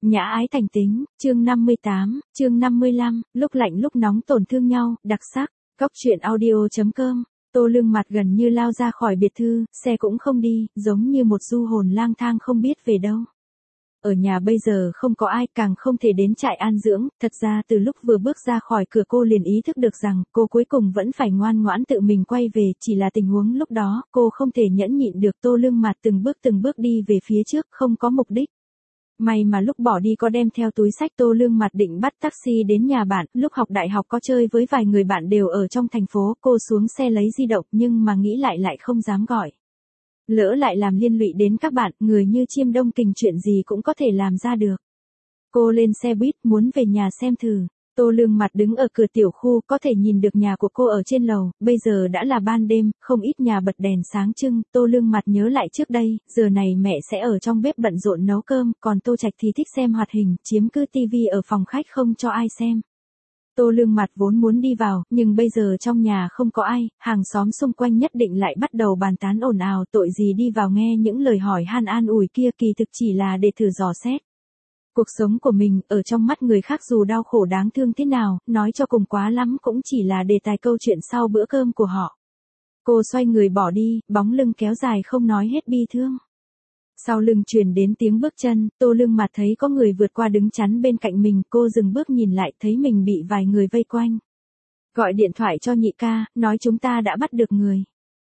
Nhã ái thành tính, chương 58, chương 55, lúc lạnh lúc nóng tổn thương nhau, đặc sắc, góc truyện audio.com. Tô Lương Mặt gần như lao ra khỏi biệt thự, xe cũng không đi, giống như một du hồn lang thang không biết về đâu. Ở nhà bây giờ không có ai, càng không thể đến trại an dưỡng, thật ra từ lúc vừa bước ra khỏi cửa cô liền ý thức được rằng cô cuối cùng vẫn phải ngoan ngoãn tự mình quay về, chỉ là tình huống lúc đó cô không thể nhẫn nhịn được. Tô Lương Mặt từng bước đi về phía trước, không có mục đích. May mà lúc bỏ đi có đem theo túi sách. Tô Lương Mặt định bắt taxi đến nhà bạn, lúc học đại học có chơi với vài người bạn đều ở trong thành phố, cô xuống xe lấy di động nhưng mà nghĩ lại không dám gọi. Lỡ lại làm liên lụy đến các bạn, người như Chiêm Đông Kình chuyện gì cũng có thể làm ra được. Cô lên xe buýt muốn về nhà xem thử. Tô Lương Mặt đứng ở cửa tiểu khu, có thể nhìn được nhà của cô ở trên lầu, bây giờ đã là ban đêm, không ít nhà bật đèn sáng trưng. Tô Lương Mặt nhớ lại trước đây, giờ này mẹ sẽ ở trong bếp bận rộn nấu cơm, còn Tô Trạch thì thích xem hoạt hình, chiếm cứ tivi ở phòng khách không cho ai xem. Tô Lương Mặt vốn muốn đi vào, nhưng bây giờ trong nhà không có ai, hàng xóm xung quanh nhất định lại bắt đầu bàn tán ồn ào, tội gì đi vào nghe những lời hỏi han an ủi kia, kỳ thực chỉ là để thử dò xét. Cuộc sống của mình, ở trong mắt người khác dù đau khổ đáng thương thế nào, nói cho cùng quá lắm cũng chỉ là đề tài câu chuyện sau bữa cơm của họ. Cô xoay người bỏ đi, bóng lưng kéo dài không nói hết bi thương. Sau lưng truyền đến tiếng bước chân, Tô Lương Mặt thấy có người vượt qua đứng chắn bên cạnh mình, cô dừng bước nhìn lại thấy mình bị vài người vây quanh. Gọi điện thoại cho nhị ca, nói chúng ta đã bắt được người.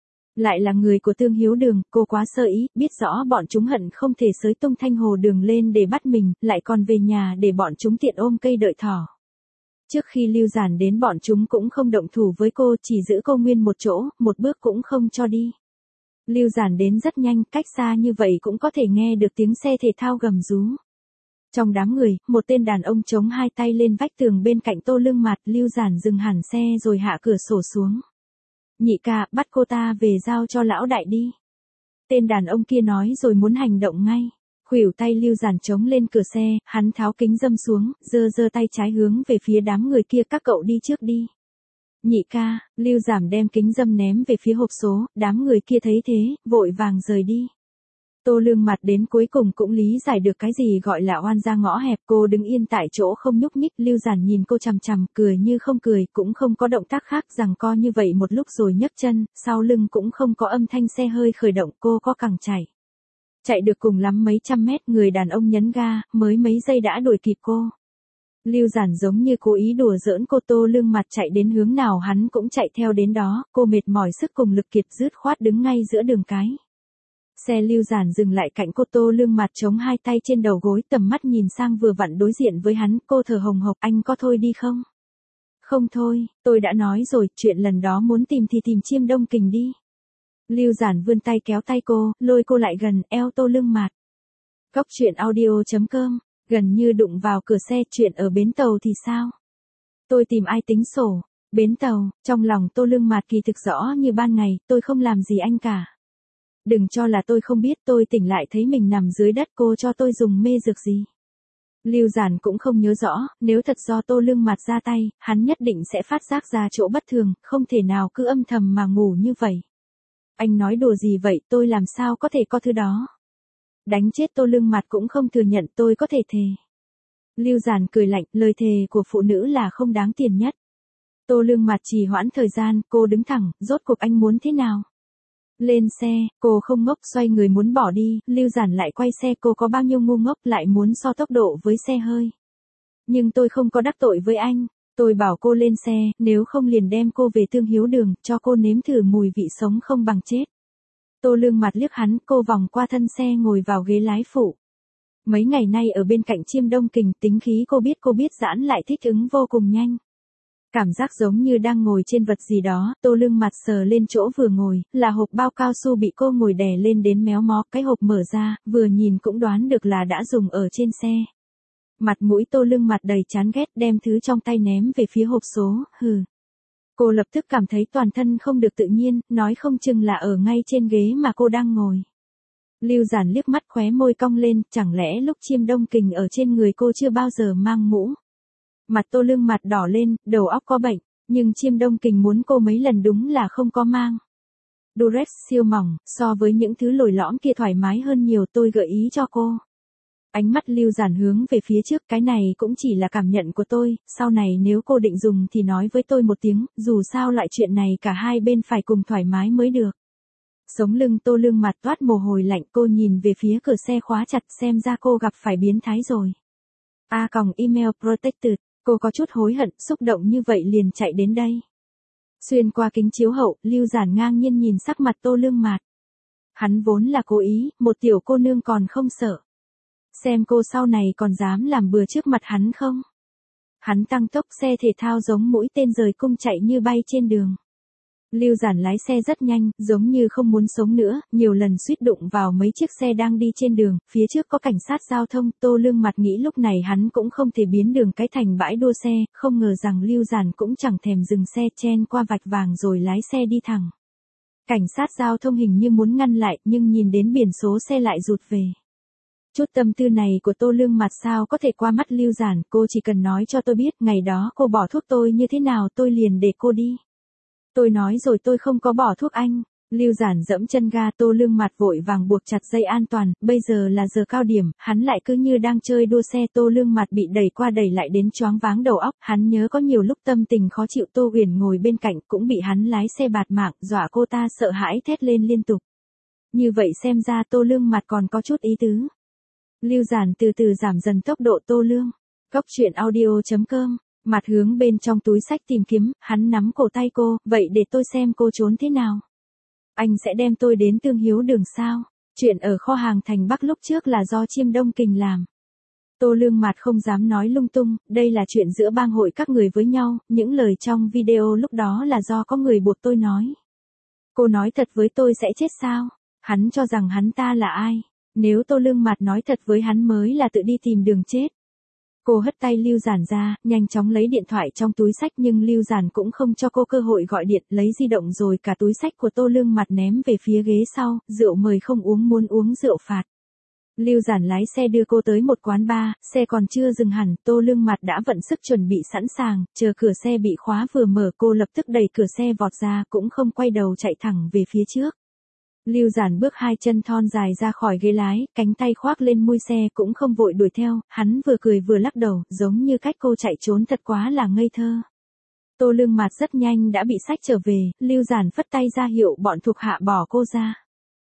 Lại là người của Tương Hiếu Đường, cô quá sơ ý, biết rõ bọn chúng hận không thể xới tung Thanh Hồ Đường lên để bắt mình, lại còn về nhà để bọn chúng tiện ôm cây đợi thỏ. Trước khi Lưu Giản đến bọn chúng cũng không động thủ với cô, chỉ giữ cô nguyên một chỗ, một bước cũng không cho đi. Lưu Giản đến rất nhanh, cách xa như vậy cũng có thể nghe được tiếng xe thể thao gầm rú. Trong đám người, một tên đàn ông chống hai tay lên vách tường bên cạnh Tô Lương Mặt. Lưu Giản dừng hẳn xe rồi hạ cửa sổ xuống. Nhị ca, bắt cô ta về giao cho lão đại đi. Tên đàn ông kia nói rồi muốn hành động ngay. Khuỷu tay Lưu Giản chống lên cửa xe, hắn tháo kính râm xuống, giơ tay trái hướng về phía đám người kia, các cậu đi trước đi. Nhị ca, Lưu Giản đem kính râm ném về phía hộp số, đám người kia thấy thế, vội vàng rời đi. Tô Lương Mặt đến cuối cùng cũng lý giải được cái gì gọi là oan ra ngõ hẹp, cô đứng yên tại chỗ không nhúc nhích. Lưu Giản nhìn cô chằm chằm, cười như không cười, cũng không có động tác khác, giằng co như vậy một lúc rồi nhấc chân, sau lưng cũng không có âm thanh xe hơi khởi động, cô có cẳng chạy. Chạy được cùng lắm mấy trăm mét, người đàn ông nhấn ga, mới mấy giây đã đuổi kịp cô. Lưu Giản giống như cố ý đùa giỡn cô. Tô Lương Mặt chạy đến hướng nào hắn cũng chạy theo đến đó, cô mệt mỏi sức cùng lực kiệt dứt khoát đứng ngay giữa đường cái. Xe Lưu Giản dừng lại cạnh cô. Tô Lương Mặt chống hai tay trên đầu gối, tầm mắt nhìn sang vừa vặn đối diện với hắn, cô thở hồng hộc, anh có thôi đi không? Không thôi, tôi đã nói rồi, chuyện lần đó muốn tìm thì tìm Chiêm Đông Kình đi. Lưu Giản vươn tay kéo tay cô, lôi cô lại gần, eo Tô Lương Mặt. Góc truyện audio.com, gần như đụng vào cửa xe. Chuyện ở bến tàu thì sao? Tôi tìm ai tính sổ? Bến tàu, trong lòng Tô Lương Mặt kỳ thực rõ như ban ngày, tôi không làm gì anh cả. Đừng cho là tôi không biết, tôi tỉnh lại thấy mình nằm dưới đất, cô cho tôi dùng mê dược gì? Lưu Giản cũng không nhớ rõ, nếu thật do Tô Lương Mặt ra tay, hắn nhất định sẽ phát giác ra chỗ bất thường, không thể nào cứ âm thầm mà ngủ như vậy. Anh nói đùa gì vậy, tôi làm sao có thể có thứ đó? Đánh chết Tô Lương Mặt cũng không thừa nhận, tôi có thể thề. Lưu Giản cười lạnh, lời thề của phụ nữ là không đáng tiền nhất. Tô Lương Mặt trì hoãn thời gian, cô đứng thẳng, rốt cuộc anh muốn thế nào? Lên xe, cô không ngốc, xoay người muốn bỏ đi, Lưu Giản lại quay xe. Cô có bao nhiêu ngu ngốc, lại muốn so tốc độ với xe hơi. Nhưng tôi không có đắc tội với anh, tôi bảo cô lên xe, nếu không liền đem cô về Tương Hiếu Đường, cho cô nếm thử mùi vị sống không bằng chết. Tô Lương Mặt liếc hắn, cô vòng qua thân xe ngồi vào ghế lái phụ. Mấy ngày nay ở bên cạnh Chiêm Đông Kình, tính khí cô biết giãn lại thích ứng vô cùng nhanh. Cảm giác giống như đang ngồi trên vật gì đó. Tô Lương Mặt sờ lên chỗ vừa ngồi, là hộp bao cao su bị cô ngồi đè lên đến méo mó, cái hộp mở ra, vừa nhìn cũng đoán được là đã dùng ở trên xe. Mặt mũi Tô Lương Mặt đầy chán ghét, đem thứ trong tay ném về phía hộp số, hừ. Cô lập tức cảm thấy toàn thân không được tự nhiên, nói không chừng là ở ngay trên ghế mà cô đang ngồi. Lưu Giản liếc mắt khóe môi cong lên, chẳng lẽ lúc Chiêm Đông Kình ở trên người cô chưa bao giờ mang mũ? Mặt Tô Lương Mặt đỏ lên, đầu óc có bệnh, nhưng Chiêm Đông Kình muốn cô mấy lần đúng là không có mang. Durex siêu mỏng, so với những thứ lồi lõm kia thoải mái hơn nhiều, tôi gợi ý cho cô. Ánh mắt Lưu Giản hướng về phía trước, cái này cũng chỉ là cảm nhận của tôi, sau này nếu cô định dùng thì nói với tôi một tiếng, dù sao loại chuyện này cả hai bên phải cùng thoải mái mới được. Sống lưng Tô Lương mặt toát mồ hôi lạnh, cô nhìn về phía cửa xe khóa chặt, xem ra cô gặp phải biến thái rồi. email protected, cô có chút hối hận, xúc động như vậy liền chạy đến đây. Xuyên qua kính chiếu hậu, Lưu Giản ngang nhiên nhìn sắc mặt Tô Lương Mạt. Hắn vốn là cố ý, một tiểu cô nương còn không sợ. Xem cô sau này còn dám làm bừa trước mặt hắn không? Hắn tăng tốc, xe thể thao giống mũi tên rời cung chạy như bay trên đường. Lưu Giản lái xe rất nhanh, giống như không muốn sống nữa, nhiều lần suýt đụng vào mấy chiếc xe đang đi trên đường, phía trước có cảnh sát giao thông, Tô Lương Mặt nghĩ lúc này hắn cũng không thể biến đường cái thành bãi đua xe, không ngờ rằng Lưu Giản cũng chẳng thèm dừng xe, chen qua vạch vàng rồi lái xe đi thẳng. Cảnh sát giao thông hình như muốn ngăn lại, nhưng nhìn đến biển số xe lại rụt về. Chút tâm tư này của Tô Lương Mặt sao có thể qua mắt Lưu Giản, cô chỉ cần nói cho tôi biết, ngày đó cô bỏ thuốc tôi như thế nào tôi liền để cô đi. Tôi nói rồi tôi không có bỏ thuốc anh. Lưu Giản dẫm chân ga, Tô Lương Mặt vội vàng buộc chặt dây an toàn, bây giờ là giờ cao điểm, hắn lại cứ như đang chơi đua xe. Tô Lương Mặt bị đẩy qua đẩy lại đến choáng váng đầu óc, hắn nhớ có nhiều lúc tâm tình khó chịu, Tô Huyền ngồi bên cạnh cũng bị hắn lái xe bạt mạng, dọa cô ta sợ hãi thét lên liên tục. Như vậy xem ra Tô Lương Mặt còn có chút ý tứ. Lưu Giản từ từ giảm dần tốc độ. Tô Lương. Cốc truyện audio.com. Mặt hướng bên trong túi xách tìm kiếm, hắn nắm cổ tay cô, vậy để tôi xem cô trốn thế nào. Anh sẽ đem tôi đến Tương Hiếu Đường sao? Chuyện ở kho hàng thành Bắc lúc trước là do Chiêm Đông Kình làm. Tô Lương Mặt không dám nói lung tung, đây là chuyện giữa bang hội các người với nhau, những lời trong video lúc đó là do có người buộc tôi nói. Cô nói thật với tôi sẽ chết sao? Hắn cho rằng hắn ta là ai? Nếu Tô Lương Mặt nói thật với hắn mới là tự đi tìm đường chết. Cô hất tay Lưu Giản ra, nhanh chóng lấy điện thoại trong túi xách, nhưng Lưu Giản cũng không cho cô cơ hội gọi điện, lấy di động rồi cả túi xách của Tô Lương Mặt ném về phía ghế sau, rượu mời không uống, muốn uống rượu phạt. Lưu Giản lái xe đưa cô tới một quán bar, xe còn chưa dừng hẳn, Tô Lương Mặt đã vận sức chuẩn bị sẵn sàng, chờ cửa xe bị khóa vừa mở cô lập tức đẩy cửa xe vọt ra, cũng không quay đầu chạy thẳng về phía trước. Lưu Giản bước hai chân thon dài ra khỏi ghế lái, cánh tay khoác lên mui xe cũng không vội đuổi theo, hắn vừa cười vừa lắc đầu, giống như cách cô chạy trốn thật quá là ngây thơ. Tô Lương Mặt rất nhanh đã bị xách trở về, Lưu Giản phất tay ra hiệu bọn thuộc hạ bỏ cô ra.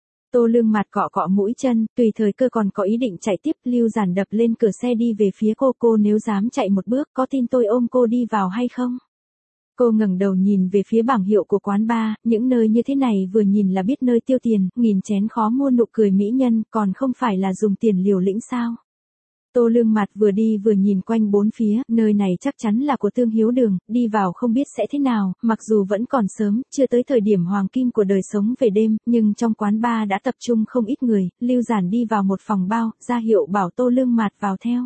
Tô Lương Mặt cọ cọ mũi chân, tùy thời cơ còn có ý định chạy tiếp, Lưu Giản đập lên cửa xe đi về phía cô nếu dám chạy một bước, có tin tôi ôm cô đi vào hay không? Cô ngẩng đầu nhìn về phía bảng hiệu của quán bar, những nơi như thế này vừa nhìn là biết nơi tiêu tiền, nghìn chén khó mua nụ cười mỹ nhân, còn không phải là dùng tiền liều lĩnh sao. Tô Lương Mặt vừa đi vừa nhìn quanh bốn phía, nơi này chắc chắn là của Tương Hiếu Đường, đi vào không biết sẽ thế nào, mặc dù vẫn còn sớm, chưa tới thời điểm hoàng kim của đời sống về đêm, nhưng trong quán bar đã tập trung không ít người, Lưu Giản đi vào một phòng bao, ra hiệu bảo Tô Lương Mặt vào theo.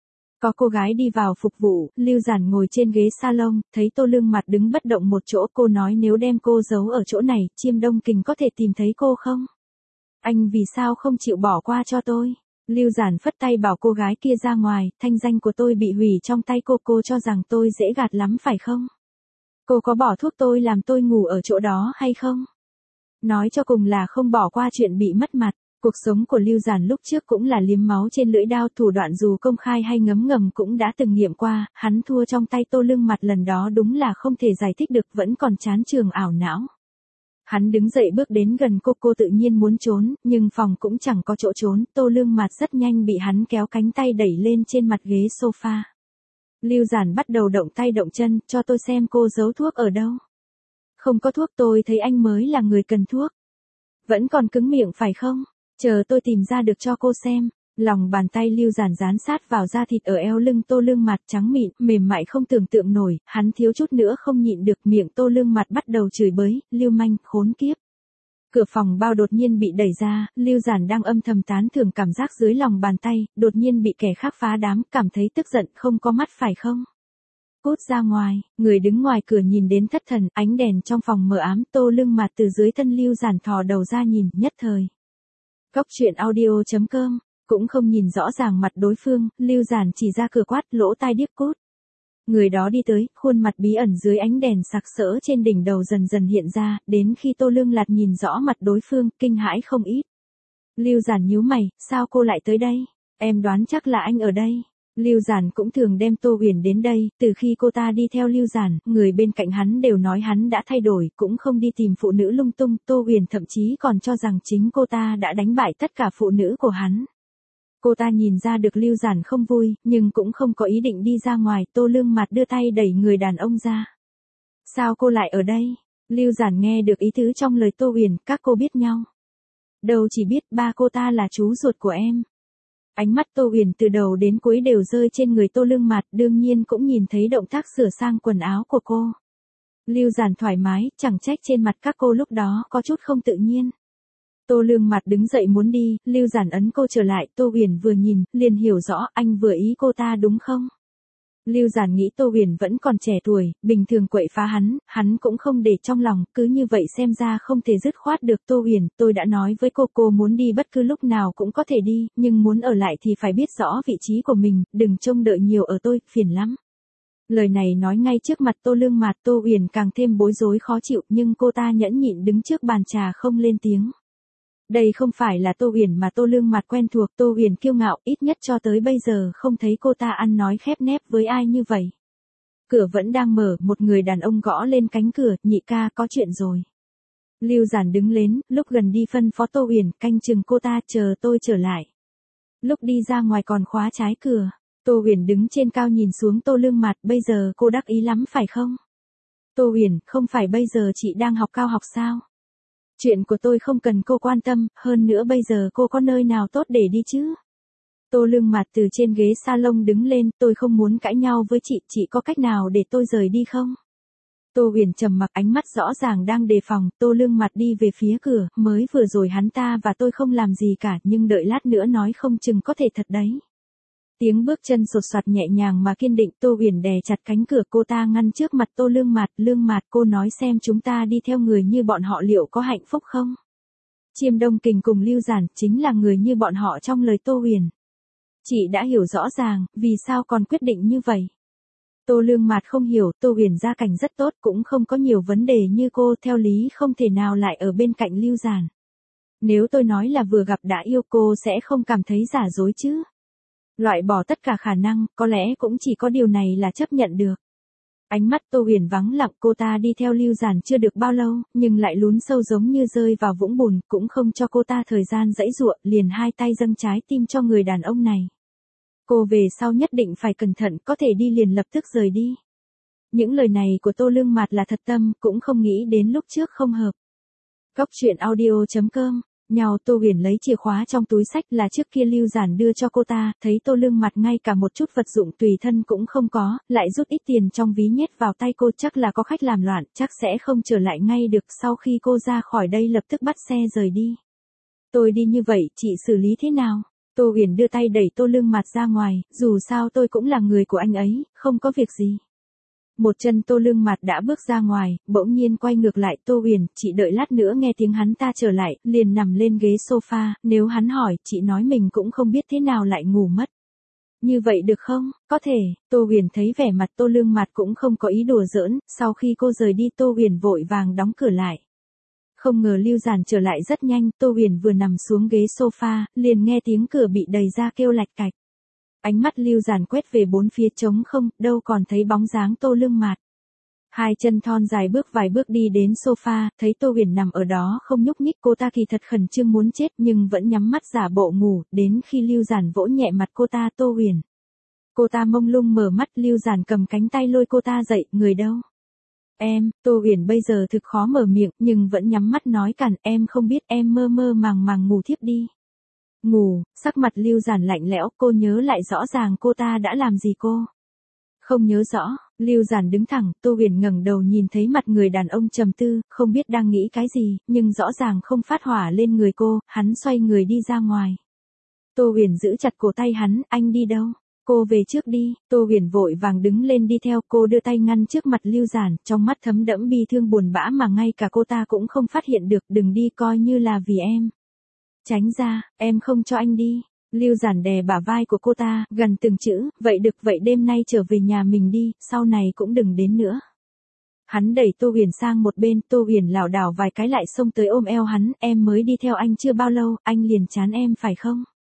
Có cô gái đi vào phục vụ, Lưu Giản ngồi trên ghế salon, thấy Tô Lương Mặt đứng bất động một chỗ, cô nói nếu đem cô giấu ở chỗ này, Chiêm Đông Kình có thể tìm thấy cô không? Anh vì sao không chịu bỏ qua cho tôi? Lưu Giản phất tay bảo cô gái kia ra ngoài, thanh danh của tôi bị hủy trong tay cô cho rằng tôi dễ gạt lắm phải không? Cô có bỏ thuốc tôi làm tôi ngủ ở chỗ đó hay không? Nói cho cùng là không bỏ qua chuyện bị mất mặt. Cuộc sống của Lưu Giản lúc trước cũng là liếm máu trên lưỡi dao, thủ đoạn dù công khai hay ngấm ngầm cũng đã từng nghiệm qua, hắn thua trong tay Tô Lương Mặt lần đó đúng là không thể giải thích được, vẫn còn chán trường ảo não. Hắn đứng dậy bước đến gần cô tự nhiên muốn trốn, nhưng phòng cũng chẳng có chỗ trốn, Tô Lương Mặt rất nhanh bị hắn kéo cánh tay đẩy lên trên mặt ghế sofa. Lưu Giản bắt đầu động tay động chân, cho tôi xem cô giấu thuốc ở đâu. Không có thuốc, tôi thấy anh mới là người cần thuốc. Vẫn còn cứng miệng phải không? Chờ tôi tìm ra được cho cô xem. Lòng bàn tay Lưu Giản dán sát vào da thịt ở eo lưng Tô Lương Mặt, trắng mịn, mềm mại không tưởng tượng nổi, hắn thiếu chút nữa không nhịn được, miệng Tô Lương Mặt bắt đầu chửi bới, lưu manh, khốn kiếp. Cửa phòng bao đột nhiên bị đẩy ra, Lưu Giản đang âm thầm tán thưởng cảm giác dưới lòng bàn tay, đột nhiên bị kẻ khác phá đám, cảm thấy tức giận, không có mắt phải không? Cút ra ngoài, người đứng ngoài cửa nhìn đến thất thần, ánh đèn trong phòng mờ ám, Tô Lương Mặt từ dưới thân Lưu Giản thò đầu ra nhìn, nhất thời. Cốc truyện audio.com, cũng không nhìn rõ ràng mặt đối phương, Lưu Giản chỉ ra cửa quát, lỗ tai điếc cút. Người đó đi tới, khuôn mặt bí ẩn dưới ánh đèn sặc sỡ trên đỉnh đầu dần dần hiện ra, đến khi Tô Lương Lạt nhìn rõ mặt đối phương, kinh hãi không ít. Lưu Giản nhíu mày, sao cô lại tới đây? Em đoán chắc là anh ở đây. Lưu Giản cũng thường đem Tô Huyền đến đây, từ khi cô ta đi theo Lưu Giản, người bên cạnh hắn đều nói hắn đã thay đổi, cũng không đi tìm phụ nữ lung tung, Tô Huyền thậm chí còn cho rằng chính cô ta đã đánh bại tất cả phụ nữ của hắn. Cô ta nhìn ra được Lưu Giản không vui, nhưng cũng không có ý định đi ra ngoài, Tô Lương Mặt đưa tay đẩy người đàn ông ra. Sao cô lại ở đây? Lưu Giản nghe được ý tứ trong lời Tô Huyền, các cô biết nhau. Đâu chỉ biết, ba cô ta là chú ruột của em. Ánh mắt Tô Huyền từ đầu đến cuối đều rơi trên người Tô Lương Mạt, đương nhiên cũng nhìn thấy động tác sửa sang quần áo của cô. Lưu Giản thoải mái, chẳng trách trên mặt các cô lúc đó có chút không tự nhiên. Tô Lương Mạt đứng dậy muốn đi, Lưu Giản ấn cô trở lại, Tô Huyền vừa nhìn, liền hiểu rõ anh vừa ý cô ta đúng không? Lưu Giản nghĩ Tô Huyền vẫn còn trẻ tuổi, bình thường quậy phá hắn cũng không để trong lòng, cứ như vậy xem ra không thể dứt khoát được. Tô Huyền, tôi đã nói với cô muốn đi bất cứ lúc nào cũng có thể đi, nhưng muốn ở lại thì phải biết rõ vị trí của mình, đừng trông đợi nhiều ở tôi, phiền lắm. Lời này nói ngay trước mặt Tô Lương Mạt, Tô Huyền càng thêm bối rối khó chịu, nhưng cô ta nhẫn nhịn đứng trước bàn trà không lên tiếng. Đây không phải là Tô Huyền mà Tô Lương Mạt quen thuộc, Tô Huyền kiêu ngạo, ít nhất cho tới bây giờ không thấy cô ta ăn nói khép nép với ai như vậy. Cửa vẫn đang mở, một người đàn ông gõ lên cánh cửa, nhị ca có chuyện rồi. Lưu Giản đứng lên, lúc gần đi phân phó Tô Huyền, canh chừng cô ta, chờ tôi trở lại. Lúc đi ra ngoài còn khóa trái cửa, Tô Huyền đứng trên cao nhìn xuống Tô Lương Mạt, bây giờ cô đắc ý lắm phải không? Tô Huyền, không phải bây giờ chị đang học cao học sao? Chuyện của tôi không cần cô quan tâm, hơn nữa bây giờ cô có nơi nào tốt để đi chứ? Tô Lương Mạt từ trên ghế salon đứng lên, tôi không muốn cãi nhau với chị có cách nào để tôi rời đi không? Tô Huyền trầm mặc, ánh mắt rõ ràng đang đề phòng, Tô Lương Mạt đi về phía cửa, mới vừa rồi hắn ta và tôi không làm gì cả, nhưng đợi lát nữa nói không chừng có thể thật đấy. Tiếng bước chân sột soạt nhẹ nhàng mà kiên định, Tô Huyền đè chặt cánh cửa, cô ta ngăn trước mặt Tô Lương Mạt, cô nói xem chúng ta đi theo người như bọn họ liệu có hạnh phúc không? Chiêm Đông Kình cùng Lưu Giản chính là người như bọn họ trong lời Tô Huyền. Chị đã hiểu rõ ràng, vì sao còn quyết định như vậy? Tô Lương Mạt không hiểu, Tô Huyền gia cảnh rất tốt, cũng không có nhiều vấn đề như cô, theo lý không thể nào lại ở bên cạnh Lưu Giản. Nếu tôi nói là vừa gặp đã yêu cô sẽ không cảm thấy giả dối chứ? Loại bỏ tất cả khả năng, có lẽ cũng chỉ có điều này là chấp nhận được. Ánh mắt Tô Huyền vắng lặng, cô ta đi theo Lưu Giản chưa được bao lâu, nhưng lại lún sâu giống như rơi vào vũng bùn, cũng không cho cô ta thời gian giãy giụa, liền hai tay dâng trái tim cho người đàn ông này. Cô về sau nhất định phải cẩn thận, có thể đi liền lập tức rời đi. Những lời này của Tô Lương Mạt là thật tâm, cũng không nghĩ đến lúc trước không hợp. Góc truyện audio.com Nhau Tô Huyền lấy chìa khóa trong túi xách là trước kia Lưu Giản đưa cho cô ta, thấy Tô Lương Mạt ngay cả một chút vật dụng tùy thân cũng không có, lại rút ít tiền trong ví nhét vào tay cô, chắc là có khách làm loạn, chắc sẽ không trở lại ngay được, sau khi cô ra khỏi đây lập tức bắt xe rời đi. Tôi đi như vậy, chị xử lý thế nào? Tô Huyền đưa tay đẩy Tô Lương Mạt ra ngoài, dù sao tôi cũng là người của anh ấy, không có việc gì. Một chân Tô Lương Mạt đã bước ra ngoài, bỗng nhiên quay ngược lại, Tô Huyền, chị đợi lát nữa nghe tiếng hắn ta trở lại, liền nằm lên ghế sofa, nếu hắn hỏi, chị nói mình cũng không biết thế nào lại ngủ mất. Như vậy được không? Có thể. Tô Huyền thấy vẻ mặt Tô Lương Mạt cũng không có ý đùa giỡn, sau khi cô rời đi Tô Huyền vội vàng đóng cửa lại. Không ngờ Lưu Giản trở lại rất nhanh, Tô Huyền vừa nằm xuống ghế sofa, liền nghe tiếng cửa bị đẩy ra kêu lạch cạch. Ánh mắt Lưu Giản quét về bốn phía trống không, đâu còn thấy bóng dáng Tô Lương Mạt. Hai chân thon dài bước vài bước đi đến sofa, thấy Tô Huyền nằm ở đó không nhúc nhích, cô ta kỳ thật khẩn trương muốn chết nhưng vẫn nhắm mắt giả bộ ngủ, đến khi Lưu Giản vỗ nhẹ mặt cô ta, Tô Huyền. Cô ta mông lung mở mắt, Lưu Giản cầm cánh tay lôi cô ta dậy, người đâu? Em, Tô Huyền bây giờ thực khó mở miệng, nhưng vẫn nhắm mắt nói cản, em không biết, em mơ mơ màng màng ngủ thiếp đi. Ngủ, sắc mặt Lưu Giản lạnh lẽo, cô nhớ lại rõ ràng cô ta đã làm gì cô? Không nhớ rõ, Lưu Giản đứng thẳng, Tô Huyền ngẩng đầu nhìn thấy mặt người đàn ông trầm tư, không biết đang nghĩ cái gì, nhưng rõ ràng không phát hỏa lên người cô, hắn xoay người đi ra ngoài. Tô Huyền giữ chặt cổ tay hắn, anh đi đâu? Cô về trước đi, Tô Huyền vội vàng đứng lên đi theo, cô đưa tay ngăn trước mặt Lưu Giản, trong mắt thấm đẫm bi thương buồn bã mà ngay cả cô ta cũng không phát hiện được, đừng đi, coi như là vì em. Tránh ra, em không cho anh đi. Lưu Giản đè bả vai của cô ta, gần từng chữ, vậy được, vậy đêm nay trở về nhà mình đi, sau này cũng đừng đến nữa. Hắn đẩy Tô Huyền sang một bên, Tô Huyền lảo đảo vài cái lại xông tới ôm eo hắn, em mới đi theo anh chưa bao lâu, anh liền chán em phải không?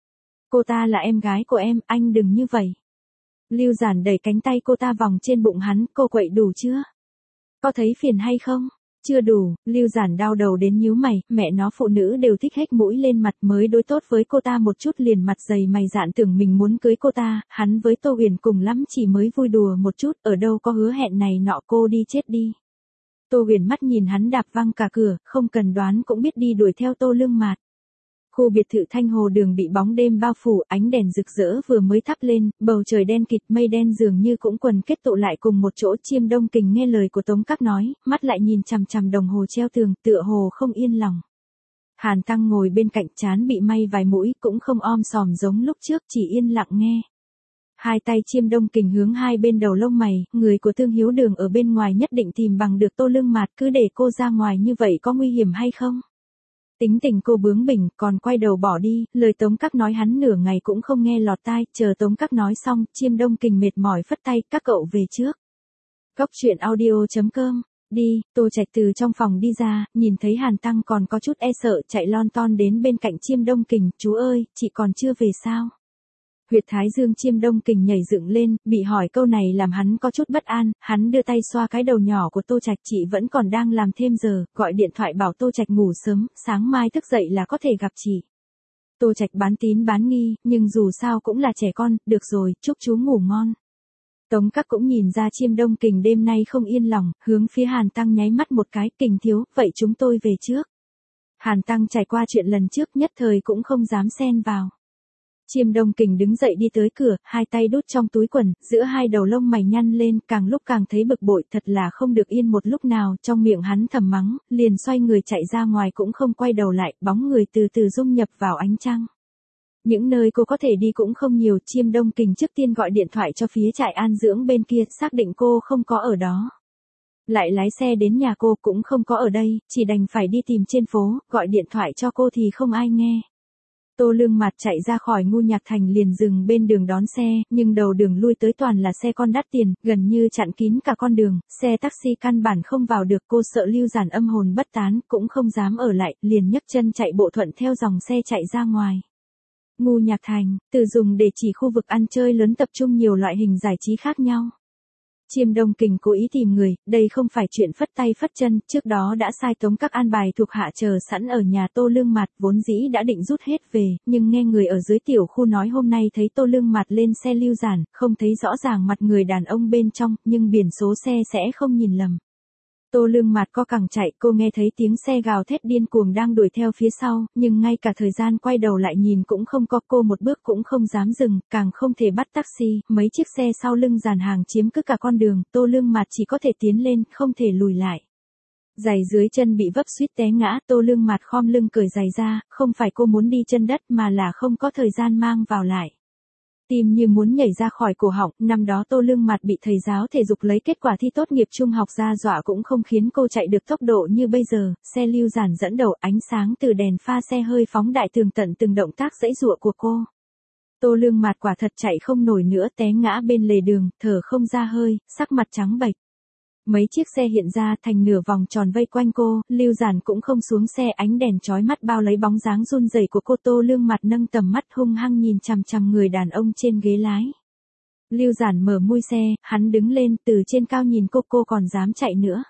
Cô ta là em gái của em, anh đừng như vậy. Lưu Giản đẩy cánh tay cô ta vòng trên bụng hắn, cô quậy đủ chưa? Có thấy phiền hay không? Chưa đủ, Lưu Giản đau đầu đến nhíu mày, mẹ nó phụ nữ đều thích hếch mũi lên mặt mới đối tốt với cô ta một chút liền mặt dày mày dạn tưởng mình muốn cưới cô ta, hắn với Tô Huyền cùng lắm chỉ mới vui đùa một chút, ở đâu có hứa hẹn này nọ cô đi chết đi. Tô Huyền mắt nhìn hắn đạp văng cả cửa, không cần đoán cũng biết đi đuổi theo Tô Lương Mạt. Khu biệt thự Thanh Hồ Đường bị bóng đêm bao phủ, ánh đèn rực rỡ vừa mới thắp lên, bầu trời đen kịt, mây đen dường như cũng quần kết tụ lại cùng một chỗ. Chiêm Đông Kình nghe lời của Tống Các nói, mắt lại nhìn chằm chằm đồng hồ treo tường, tựa hồ không yên lòng. Hàn Tăng ngồi bên cạnh trán bị may vài mũi, cũng không om sòm giống lúc trước, chỉ yên lặng nghe. Hai tay Chiêm Đông Kình hướng hai bên đầu lông mày, người của Thương Hiếu Đường ở bên ngoài nhất định tìm bằng được Tô Lương Mạt, cứ để cô ra ngoài như vậy có nguy hiểm hay không? Tính tình cô bướng bỉnh, còn quay đầu bỏ đi, lời Tống Các nói hắn nửa ngày cũng không nghe lọt tai, chờ Tống Các nói xong, Chiêm Đông Kình mệt mỏi phất tay, các cậu về trước. Cóc truyện audio.com, đi, Tô Trạch từ trong phòng đi ra, nhìn thấy Hàn Tăng còn có chút e sợ, chạy lon ton đến bên cạnh Chiêm Đông Kình, chú ơi, chị còn chưa về sao? Huyệt thái dương Chiêm Đông Kình nhảy dựng lên, bị hỏi câu này làm hắn có chút bất an, hắn đưa tay xoa cái đầu nhỏ của Tô Trạch, chị vẫn còn đang làm thêm giờ, gọi điện thoại bảo Tô Trạch ngủ sớm, sáng mai thức dậy là có thể gặp chị. Tô Trạch bán tín bán nghi, nhưng dù sao cũng là trẻ con, được rồi, chúc chú ngủ ngon. Tống Các cũng nhìn ra Chiêm Đông Kình đêm nay không yên lòng, hướng phía Hàn Tăng nháy mắt một cái, Kình thiếu, vậy chúng tôi về trước. Hàn Tăng trải qua chuyện lần trước nhất thời cũng không dám xen vào. Chiêm Đông Kình đứng dậy đi tới cửa, hai tay đút trong túi quần, giữa hai đầu lông mày nhăn lên, càng lúc càng thấy bực bội, thật là không được yên một lúc nào, trong miệng hắn thầm mắng, liền xoay người chạy ra ngoài cũng không quay đầu lại, bóng người từ từ dung nhập vào ánh trăng. Những nơi cô có thể đi cũng không nhiều, Chiêm Đông Kình trước tiên gọi điện thoại cho phía trại an dưỡng bên kia, xác định cô không có ở đó. Lại lái xe đến nhà cô cũng không có ở đây, chỉ đành phải đi tìm trên phố, gọi điện thoại cho cô thì không ai nghe. Tô Lương Mạt chạy ra khỏi Ngu Nhạc Thành liền dừng bên đường đón xe, nhưng đầu đường lui tới toàn là xe con đắt tiền, gần như chặn kín cả con đường, xe taxi căn bản không vào được, cô sợ Lưu Giản âm hồn bất tán, cũng không dám ở lại, liền nhấc chân chạy bộ thuận theo dòng xe chạy ra ngoài. Ngu Nhạc Thành, từ dùng để chỉ khu vực ăn chơi lớn tập trung nhiều loại hình giải trí khác nhau. Chiêm Đông Kình cố ý tìm người, đây không phải chuyện phất tay phất chân, trước đó đã sai Tống Các an bài thuộc hạ chờ sẵn ở nhà Tô Lương Mạt, vốn dĩ đã định rút hết về, nhưng nghe người ở dưới tiểu khu nói hôm nay thấy Tô Lương Mạt lên xe Lưu Giản, không thấy rõ ràng mặt người đàn ông bên trong, nhưng biển số xe sẽ không nhìn lầm. Tô Lương Mạt co cẳng chạy, cô nghe thấy tiếng xe gào thét điên cuồng đang đuổi theo phía sau, nhưng ngay cả thời gian quay đầu lại nhìn cũng không có, cô một bước cũng không dám dừng, càng không thể bắt taxi, mấy chiếc xe sau lưng dàn hàng chiếm cứ cả con đường, Tô Lương Mạt chỉ có thể tiến lên, không thể lùi lại. Giày dưới chân bị vấp suýt té ngã, Tô Lương Mạt khom lưng cởi giày ra, không phải cô muốn đi chân đất mà là không có thời gian mang vào lại. Tim như muốn nhảy ra khỏi cổ họng, năm đó Tô Lương Mạt bị thầy giáo thể dục lấy kết quả thi tốt nghiệp trung học ra dọa cũng không khiến cô chạy được tốc độ như bây giờ, xe Lưu Giản dẫn đầu, ánh sáng từ đèn pha xe hơi phóng đại tường tận từng động tác giãy giụa của cô. Tô Lương Mạt quả thật chạy không nổi nữa, té ngã bên lề đường, thở không ra hơi, sắc mặt trắng bệch. Mấy chiếc xe hiện ra thành nửa vòng tròn vây quanh cô, Lưu Giản cũng không xuống xe, ánh đèn chói mắt bao lấy bóng dáng run rẩy của cô. Tô Lương Mạt nâng tầm mắt hung hăng nhìn chằm chằm người đàn ông trên ghế lái. Lưu Giản mở mui xe, hắn đứng lên từ trên cao nhìn cô còn dám chạy nữa.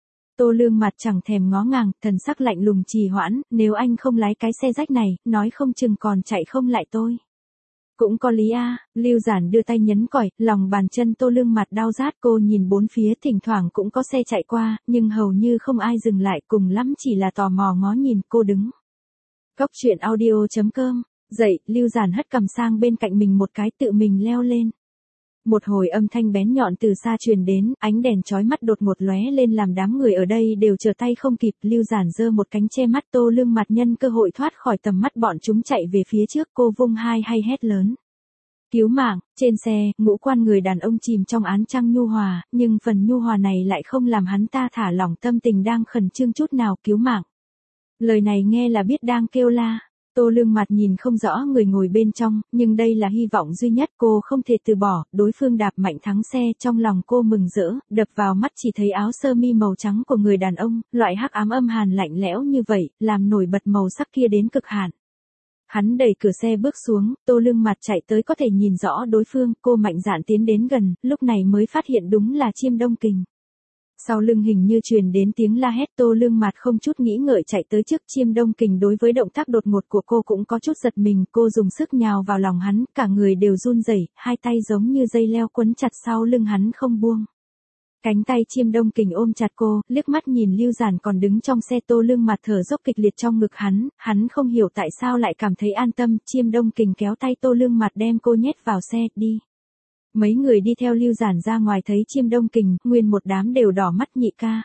Tô Lương Mạt chẳng thèm ngó ngàng, thần sắc lạnh lùng trì hoãn, nếu anh không lái cái xe rách này, nói không chừng còn chạy không lại tôi. Cũng có lý a, Lưu Giản đưa tay nhấn còi, lòng bàn chân Tô Lương Mạt đau rát, cô nhìn bốn phía thỉnh thoảng cũng có xe chạy qua, nhưng hầu như không ai dừng lại, cùng lắm chỉ là tò mò ngó nhìn cô đứng. Cóc truyện audio.com, dậy, Lưu Giản hất cằm sang bên cạnh mình một cái, tự mình leo lên. Một hồi âm thanh bén nhọn từ xa truyền đến, ánh đèn chói mắt đột ngột lóe lên làm đám người ở đây đều trở tay không kịp, Lưu Giản giơ một cánh che mắt. Tô Lương Mạt nhân cơ hội thoát khỏi tầm mắt bọn chúng chạy về phía trước, cô vung hai hay hét lớn. Cứu mạng, trên xe, ngũ quan người đàn ông chìm trong ánh trăng nhu hòa, nhưng phần nhu hòa này lại không làm hắn ta thả lỏng tâm tình đang khẩn trương chút nào. Cứu mạng. Lời này nghe là biết đang kêu la. Tô Lương Mạt nhìn không rõ người ngồi bên trong, nhưng đây là hy vọng duy nhất, cô không thể từ bỏ. Đối phương đạp mạnh thắng xe, trong lòng cô mừng rỡ, đập vào mắt chỉ thấy áo sơ mi màu trắng của người đàn ông, loại hắc ám âm hàn lạnh lẽo như vậy, làm nổi bật màu sắc kia đến cực hạn. Hắn đẩy cửa xe bước xuống, Tô Lương Mặt chạy tới có thể nhìn rõ đối phương, cô mạnh dạn tiến đến gần, lúc này mới phát hiện đúng là Chiêm Đông Kình. Sau lưng hình như truyền đến tiếng la hét, Tô Lương Mặt không chút nghĩ ngợi chạy tới trước Chiêm Đông Kình, đối với động tác đột ngột của cô cũng có chút giật mình, cô dùng sức nhào vào lòng hắn, cả người đều run rẩy, hai tay giống như dây leo quấn chặt sau lưng hắn không buông. Cánh tay Chiêm Đông Kình ôm chặt cô, liếc mắt nhìn Lưu Giản còn đứng trong xe, Tô Lương Mặt thở dốc kịch liệt trong ngực hắn không hiểu tại sao lại cảm thấy an tâm, Chiêm Đông Kình kéo tay Tô Lương Mặt đem cô nhét vào xe, đi. Mấy người đi theo Lưu Giản ra ngoài thấy Chiêm Đông Kình, nguyên một đám đều đỏ mắt. Nhị ca.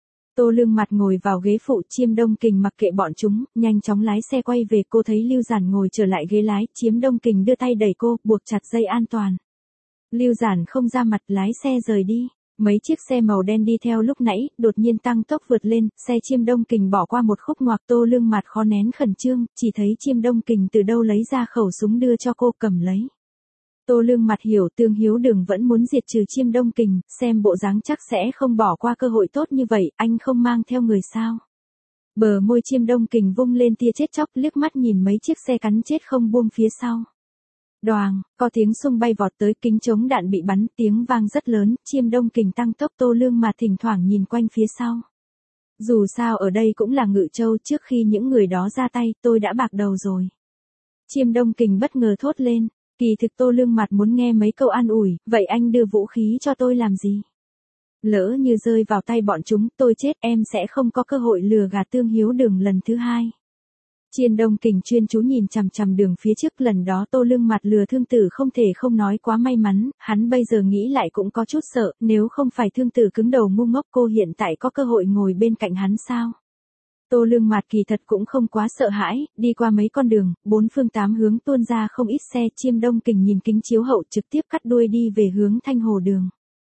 Tô Lương Mặt ngồi vào ghế phụ, Chiêm Đông Kình mặc kệ bọn chúng, nhanh chóng lái xe quay về, cô thấy Lưu Giản ngồi trở lại ghế lái, Chiêm Đông Kình đưa tay đẩy cô, buộc chặt dây an toàn. Lưu Giản không ra mặt, lái xe rời đi. Mấy chiếc xe màu đen đi theo lúc nãy, đột nhiên tăng tốc vượt lên, xe Chiêm Đông Kình bỏ qua một khúc ngoặc, Tô Lương Mặt khó nén khẩn trương, chỉ thấy Chiêm Đông Kình từ đâu lấy ra khẩu súng đưa cho cô cầm lấy. Tô Lương Mặt hiểu Tương Hiếu Đường vẫn muốn diệt trừ Chiêm Đông Kình, xem bộ dáng chắc sẽ không bỏ qua cơ hội tốt như vậy, anh không mang theo người sao? Bờ môi Chiêm Đông Kình vung lên tia chết chóc, liếc mắt nhìn mấy chiếc xe cắn chết không buông phía sau. Đoàng, có tiếng xung bay vọt tới, kính chống đạn bị bắn, tiếng vang rất lớn, Chiêm Đông Kình tăng tốc, Tô Lương Mặt thỉnh thoảng nhìn quanh phía sau. Dù sao ở đây cũng là Ngự Châu, trước khi những người đó ra tay, tôi đã bạc đầu rồi. Chiêm Đông Kình bất ngờ thốt lên, kỳ thực Tô Lương Mặt muốn nghe mấy câu an ủi, vậy anh đưa vũ khí cho tôi làm gì? Lỡ như rơi vào tay bọn chúng, tôi chết, em sẽ không có cơ hội lừa gạt Tương Hiếu Đường lần thứ hai. Chiêm Đông Kình chuyên chú nhìn chằm chằm đường phía trước, lần đó Tô Lương Mặt lừa Thương Tử không thể không nói quá may mắn, hắn bây giờ nghĩ lại cũng có chút sợ, nếu không phải Thương Tử cứng đầu ngu ngốc, cô hiện tại có cơ hội ngồi bên cạnh hắn sao? Tô Lương Mặt kỳ thật cũng không quá sợ hãi, đi qua mấy con đường, bốn phương tám hướng tuôn ra không ít xe, Chiêm Đông Kình nhìn kính chiếu hậu trực tiếp cắt đuôi đi về hướng Thanh Hồ Đường.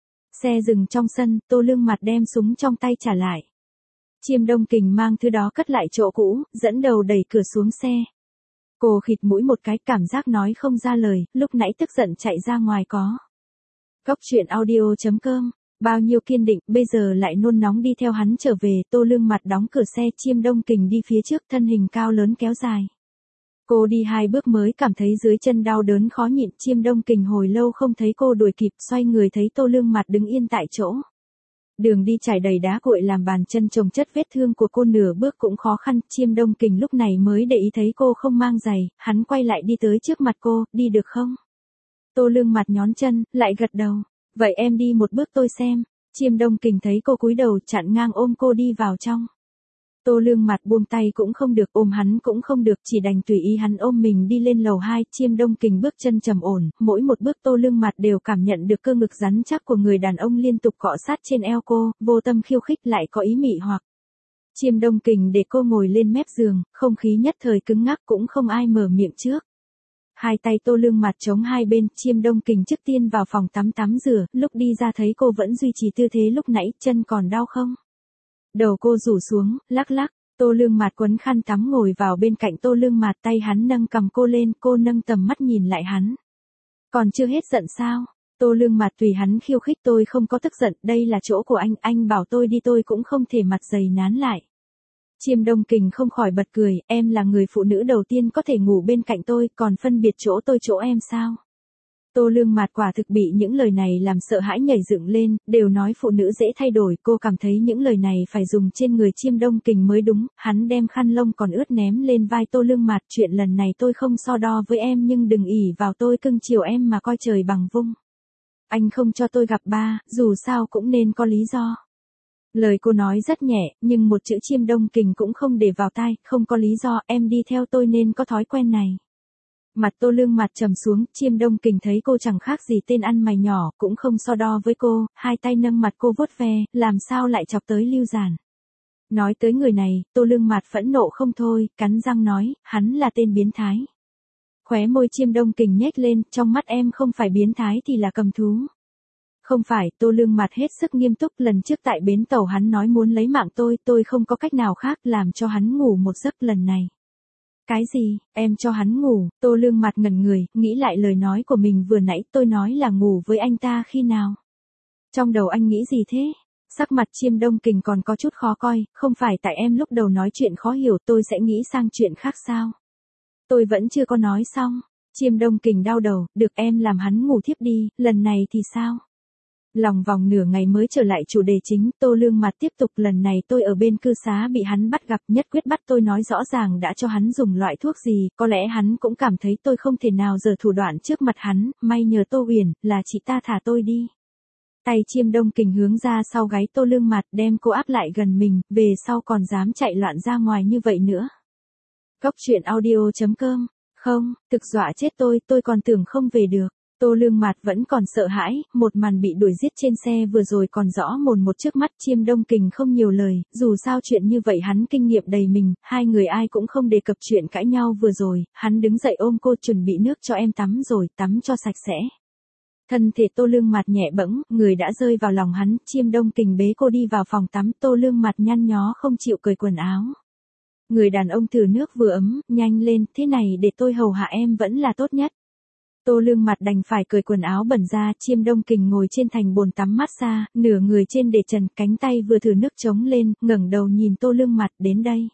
Xe dừng trong sân, Tô Lương Mặt đem súng trong tay trả lại. Chiêm Đông Kình mang thứ đó cất lại chỗ cũ, dẫn đầu đẩy cửa xuống xe. Cô khịt mũi một cái, cảm giác nói không ra lời, lúc nãy tức giận chạy ra ngoài có. Góc truyện audio.com, bao nhiêu kiên định, bây giờ lại nôn nóng đi theo hắn trở về, Tô Lương Mặt đóng cửa xe, Chiêm Đông Kình đi phía trước, thân hình cao lớn kéo dài. Cô đi hai bước mới cảm thấy dưới chân đau đớn khó nhịn, Chiêm Đông Kình hồi lâu không thấy cô đuổi kịp, xoay người thấy Tô Lương Mặt đứng yên tại chỗ. Đường đi trải đầy đá cuội làm bàn chân chồng chất, vết thương của cô nửa bước cũng khó khăn, Chiêm Đông Kình lúc này mới để ý thấy cô không mang giày, hắn quay lại đi tới trước mặt cô, đi được không? Tô Lương Mặt nhón chân, lại gật đầu, vậy em đi một bước tôi xem. Chiêm Đông Kình thấy cô cúi đầu, chặn ngang ôm cô đi vào trong. Tô Lương Mặt buông tay cũng không được, ôm hắn cũng không được, chỉ đành tùy ý hắn ôm mình đi lên lầu 2, Chiêm Đông Kình bước chân trầm ổn, mỗi một bước Tô Lương Mặt đều cảm nhận được cơ ngực rắn chắc của người đàn ông liên tục cọ sát trên eo cô, vô tâm khiêu khích lại có ý mị hoặc. Chiêm Đông Kình để cô ngồi lên mép giường, không khí nhất thời cứng ngắc, cũng không ai mở miệng trước. Hai tay Tô Lương Mặt chống hai bên, Chiêm Đông Kình trước tiên vào phòng tắm rửa, lúc đi ra thấy cô vẫn duy trì tư thế lúc nãy, chân còn đau không? Đầu cô rủ xuống, lắc lắc, Tô Lương Mặt quấn khăn tắm ngồi vào bên cạnh Tô Lương Mặt, tay hắn nâng cầm cô lên, cô nâng tầm mắt nhìn lại hắn. Còn chưa hết giận sao? Tô Lương Mặt tùy hắn khiêu khích, tôi không có tức giận, đây là chỗ của anh bảo tôi đi tôi cũng không thể mặt dày nán lại. Chiêm Đông Kình không khỏi bật cười, em là người phụ nữ đầu tiên có thể ngủ bên cạnh tôi, còn phân biệt chỗ tôi chỗ em sao? Tô Lương Mặt quả thực bị những lời này làm sợ hãi nhảy dựng lên, đều nói phụ nữ dễ thay đổi, cô cảm thấy những lời này phải dùng trên người Chiêm Đông Kình mới đúng, hắn đem khăn lông còn ướt ném lên vai Tô Lương Mặt, chuyện lần này tôi không so đo với em nhưng đừng ỷ vào tôi cưng chiều em mà coi trời bằng vung. Anh không cho tôi gặp ba, dù sao cũng nên có lý do. Lời cô nói rất nhẹ, nhưng một chữ Chiêm Đông Kình cũng không để vào tai, không có lý do, em đi theo tôi nên có thói quen này. Mặt Tô Lương Mặt trầm xuống, Chiêm Đông Kình thấy cô chẳng khác gì tên ăn mày nhỏ, cũng không so đo với cô, hai tay nâng mặt cô vuốt ve, làm sao lại chọc tới Lưu Giản. Nói tới người này, Tô Lương Mặt phẫn nộ không thôi, cắn răng nói, hắn là tên biến thái. Khóe môi Chiêm Đông Kình nhếch lên, trong mắt em không phải biến thái thì là cầm thú. Không phải, Tô Lương Mặt hết sức nghiêm túc, lần trước tại bến tàu hắn nói muốn lấy mạng tôi không có cách nào khác, làm cho hắn ngủ một giấc lần này. Cái gì, em cho hắn ngủ? Tô Lương Mặt ngẩn người, nghĩ lại lời nói của mình vừa nãy, tôi nói là ngủ với anh ta khi nào? Trong đầu anh nghĩ gì thế? Sắc mặt Chiêm Đông Kình còn có chút khó coi, không phải tại em lúc đầu nói chuyện khó hiểu tôi sẽ nghĩ sang chuyện khác sao? Tôi vẫn chưa có nói xong. Chiêm Đông Kình đau đầu, được em làm hắn ngủ thiếp đi, lần này thì sao? Lòng vòng nửa ngày mới trở lại chủ đề chính, Tô Lương Mặt tiếp tục, lần này tôi ở bên cư xá bị hắn bắt gặp, nhất quyết bắt tôi nói rõ ràng đã cho hắn dùng loại thuốc gì, có lẽ hắn cũng cảm thấy tôi không thể nào giở thủ đoạn trước mặt hắn, may nhờ Tô Huyền, là chị ta thả tôi đi. Tay Chiêm Đông Kình hướng ra sau gáy Tô Lương Mặt đem cô áp lại gần mình, về sau còn dám chạy loạn ra ngoài như vậy nữa. Cóc truyện audio.com, không, thực dọa chết tôi còn tưởng không về được. Tô Lương Mạt vẫn còn sợ hãi, một màn bị đuổi giết trên xe vừa rồi còn rõ mồn một trước mắt. Chiêm Đông Kình không nhiều lời, dù sao chuyện như vậy hắn kinh nghiệm đầy mình, hai người ai cũng không đề cập chuyện cãi nhau vừa rồi, hắn đứng dậy ôm cô, chuẩn bị nước cho em tắm rồi, tắm cho sạch sẽ. Thân thể Tô Lương Mạt nhẹ bẫng, người đã rơi vào lòng hắn. Chiêm Đông Kình bế cô đi vào phòng tắm, Tô Lương Mạt nhăn nhó không chịu cởi quần áo. Người đàn ông thử nước vừa ấm, nhanh lên, thế này để tôi hầu hạ em vẫn là tốt nhất. Tô Lương Mặt đành phải cởi quần áo bẩn ra. Chiêm Đông Kình ngồi trên thành bồn tắm massage, nửa người trên để trần, cánh tay vừa thử nước trống lên, ngẩng đầu nhìn Tô Lương Mặt, đến đây.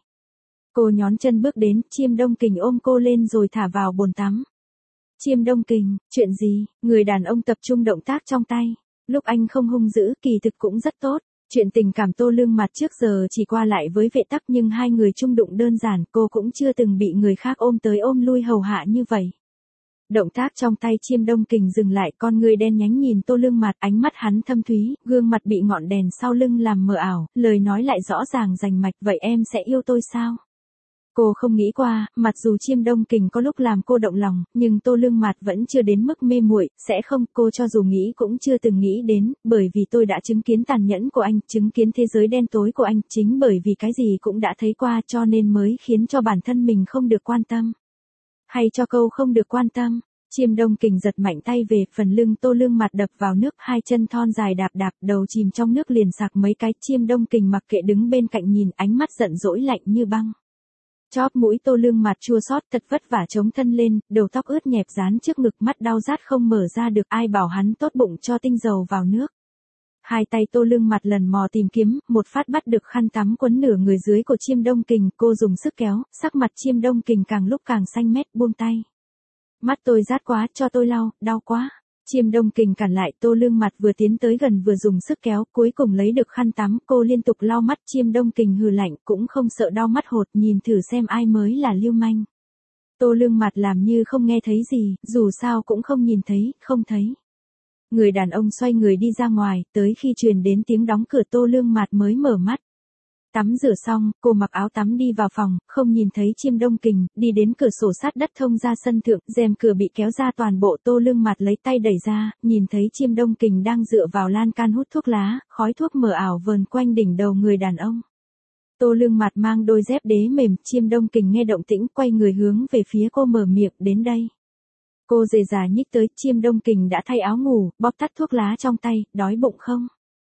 Cô nhón chân bước đến, Chiêm Đông Kình ôm cô lên rồi thả vào bồn tắm. Chiêm Đông Kình, chuyện gì? Người đàn ông tập trung động tác trong tay. Lúc anh không hung dữ, kỳ thực cũng rất tốt. Chuyện tình cảm Tô Lương Mặt trước giờ chỉ qua lại với Vệ Tắc, nhưng hai người chung đụng đơn giản, cô cũng chưa từng bị người khác ôm tới ôm lui hầu hạ như vậy. Động tác trong tay Chiêm Đông Kình dừng lại, con người đen nhánh nhìn Tô Lương Mặt, ánh mắt hắn thâm thúy, gương mặt bị ngọn đèn sau lưng làm mờ ảo, lời nói lại rõ ràng rành mạch, vậy em sẽ yêu tôi sao? Cô không nghĩ qua, mặc dù Chiêm Đông Kình có lúc làm cô động lòng, nhưng Tô Lương Mặt vẫn chưa đến mức mê muội, sẽ không, cô cho dù nghĩ cũng chưa từng nghĩ đến, bởi vì tôi đã chứng kiến tàn nhẫn của anh, chứng kiến thế giới đen tối của anh, chính bởi vì cái gì cũng đã thấy qua cho nên mới khiến cho bản thân mình không được quan tâm. Hay cho câu không được quan tâm. Chiêm Đông Kình giật mạnh tay về, phần lưng Tô Lương Mặt đập vào nước, hai chân thon dài đạp đạp, đầu chìm trong nước liền sạc mấy cái. Chiêm Đông Kình mặc kệ đứng bên cạnh nhìn, ánh mắt giận dỗi lạnh như băng. Chóp mũi Tô Lương Mặt chua xót, thật vất vả chống thân lên, đầu tóc ướt nhẹp dán trước ngực, mắt đau rát không mở ra được, ai bảo hắn tốt bụng cho tinh dầu vào nước. Hai tay Tô Lương Mặt lần mò tìm kiếm, một phát bắt được khăn tắm quấn nửa người dưới của Chiêm Đông Kình, cô dùng sức kéo, sắc mặt Chiêm Đông Kình càng lúc càng xanh mét, buông tay. Mắt tôi rát quá, cho tôi lau, đau quá. Chiêm Đông Kình cản lại, Tô Lương Mặt vừa tiến tới gần vừa dùng sức kéo, cuối cùng lấy được khăn tắm, cô liên tục lau mắt. Chiêm Đông Kình hừ lạnh, cũng không sợ đau mắt hột, nhìn thử xem ai mới là lưu manh. Tô Lương Mặt làm như không nghe thấy gì, dù sao cũng không nhìn thấy, không thấy. Người đàn ông xoay người đi ra ngoài, tới khi truyền đến tiếng đóng cửa Tô Lương Mặt mới mở mắt. Tắm rửa xong, cô mặc áo tắm đi vào phòng, không nhìn thấy Chiêm Đông Kình, đi đến cửa sổ sát đất thông ra sân thượng, rèm cửa bị kéo ra toàn bộ. Tô Lương Mặt lấy tay đẩy ra, nhìn thấy Chiêm Đông Kình đang dựa vào lan can hút thuốc lá, khói thuốc mờ ảo vờn quanh đỉnh đầu người đàn ông. Tô Lương Mặt mang đôi dép đế mềm, Chiêm Đông Kình nghe động tĩnh, quay người hướng về phía cô mở miệng, đến đây. Cô dề dà nhích tới, Chiêm Đông Kình đã thay áo ngủ, bóp tắt thuốc lá trong tay, đói bụng không?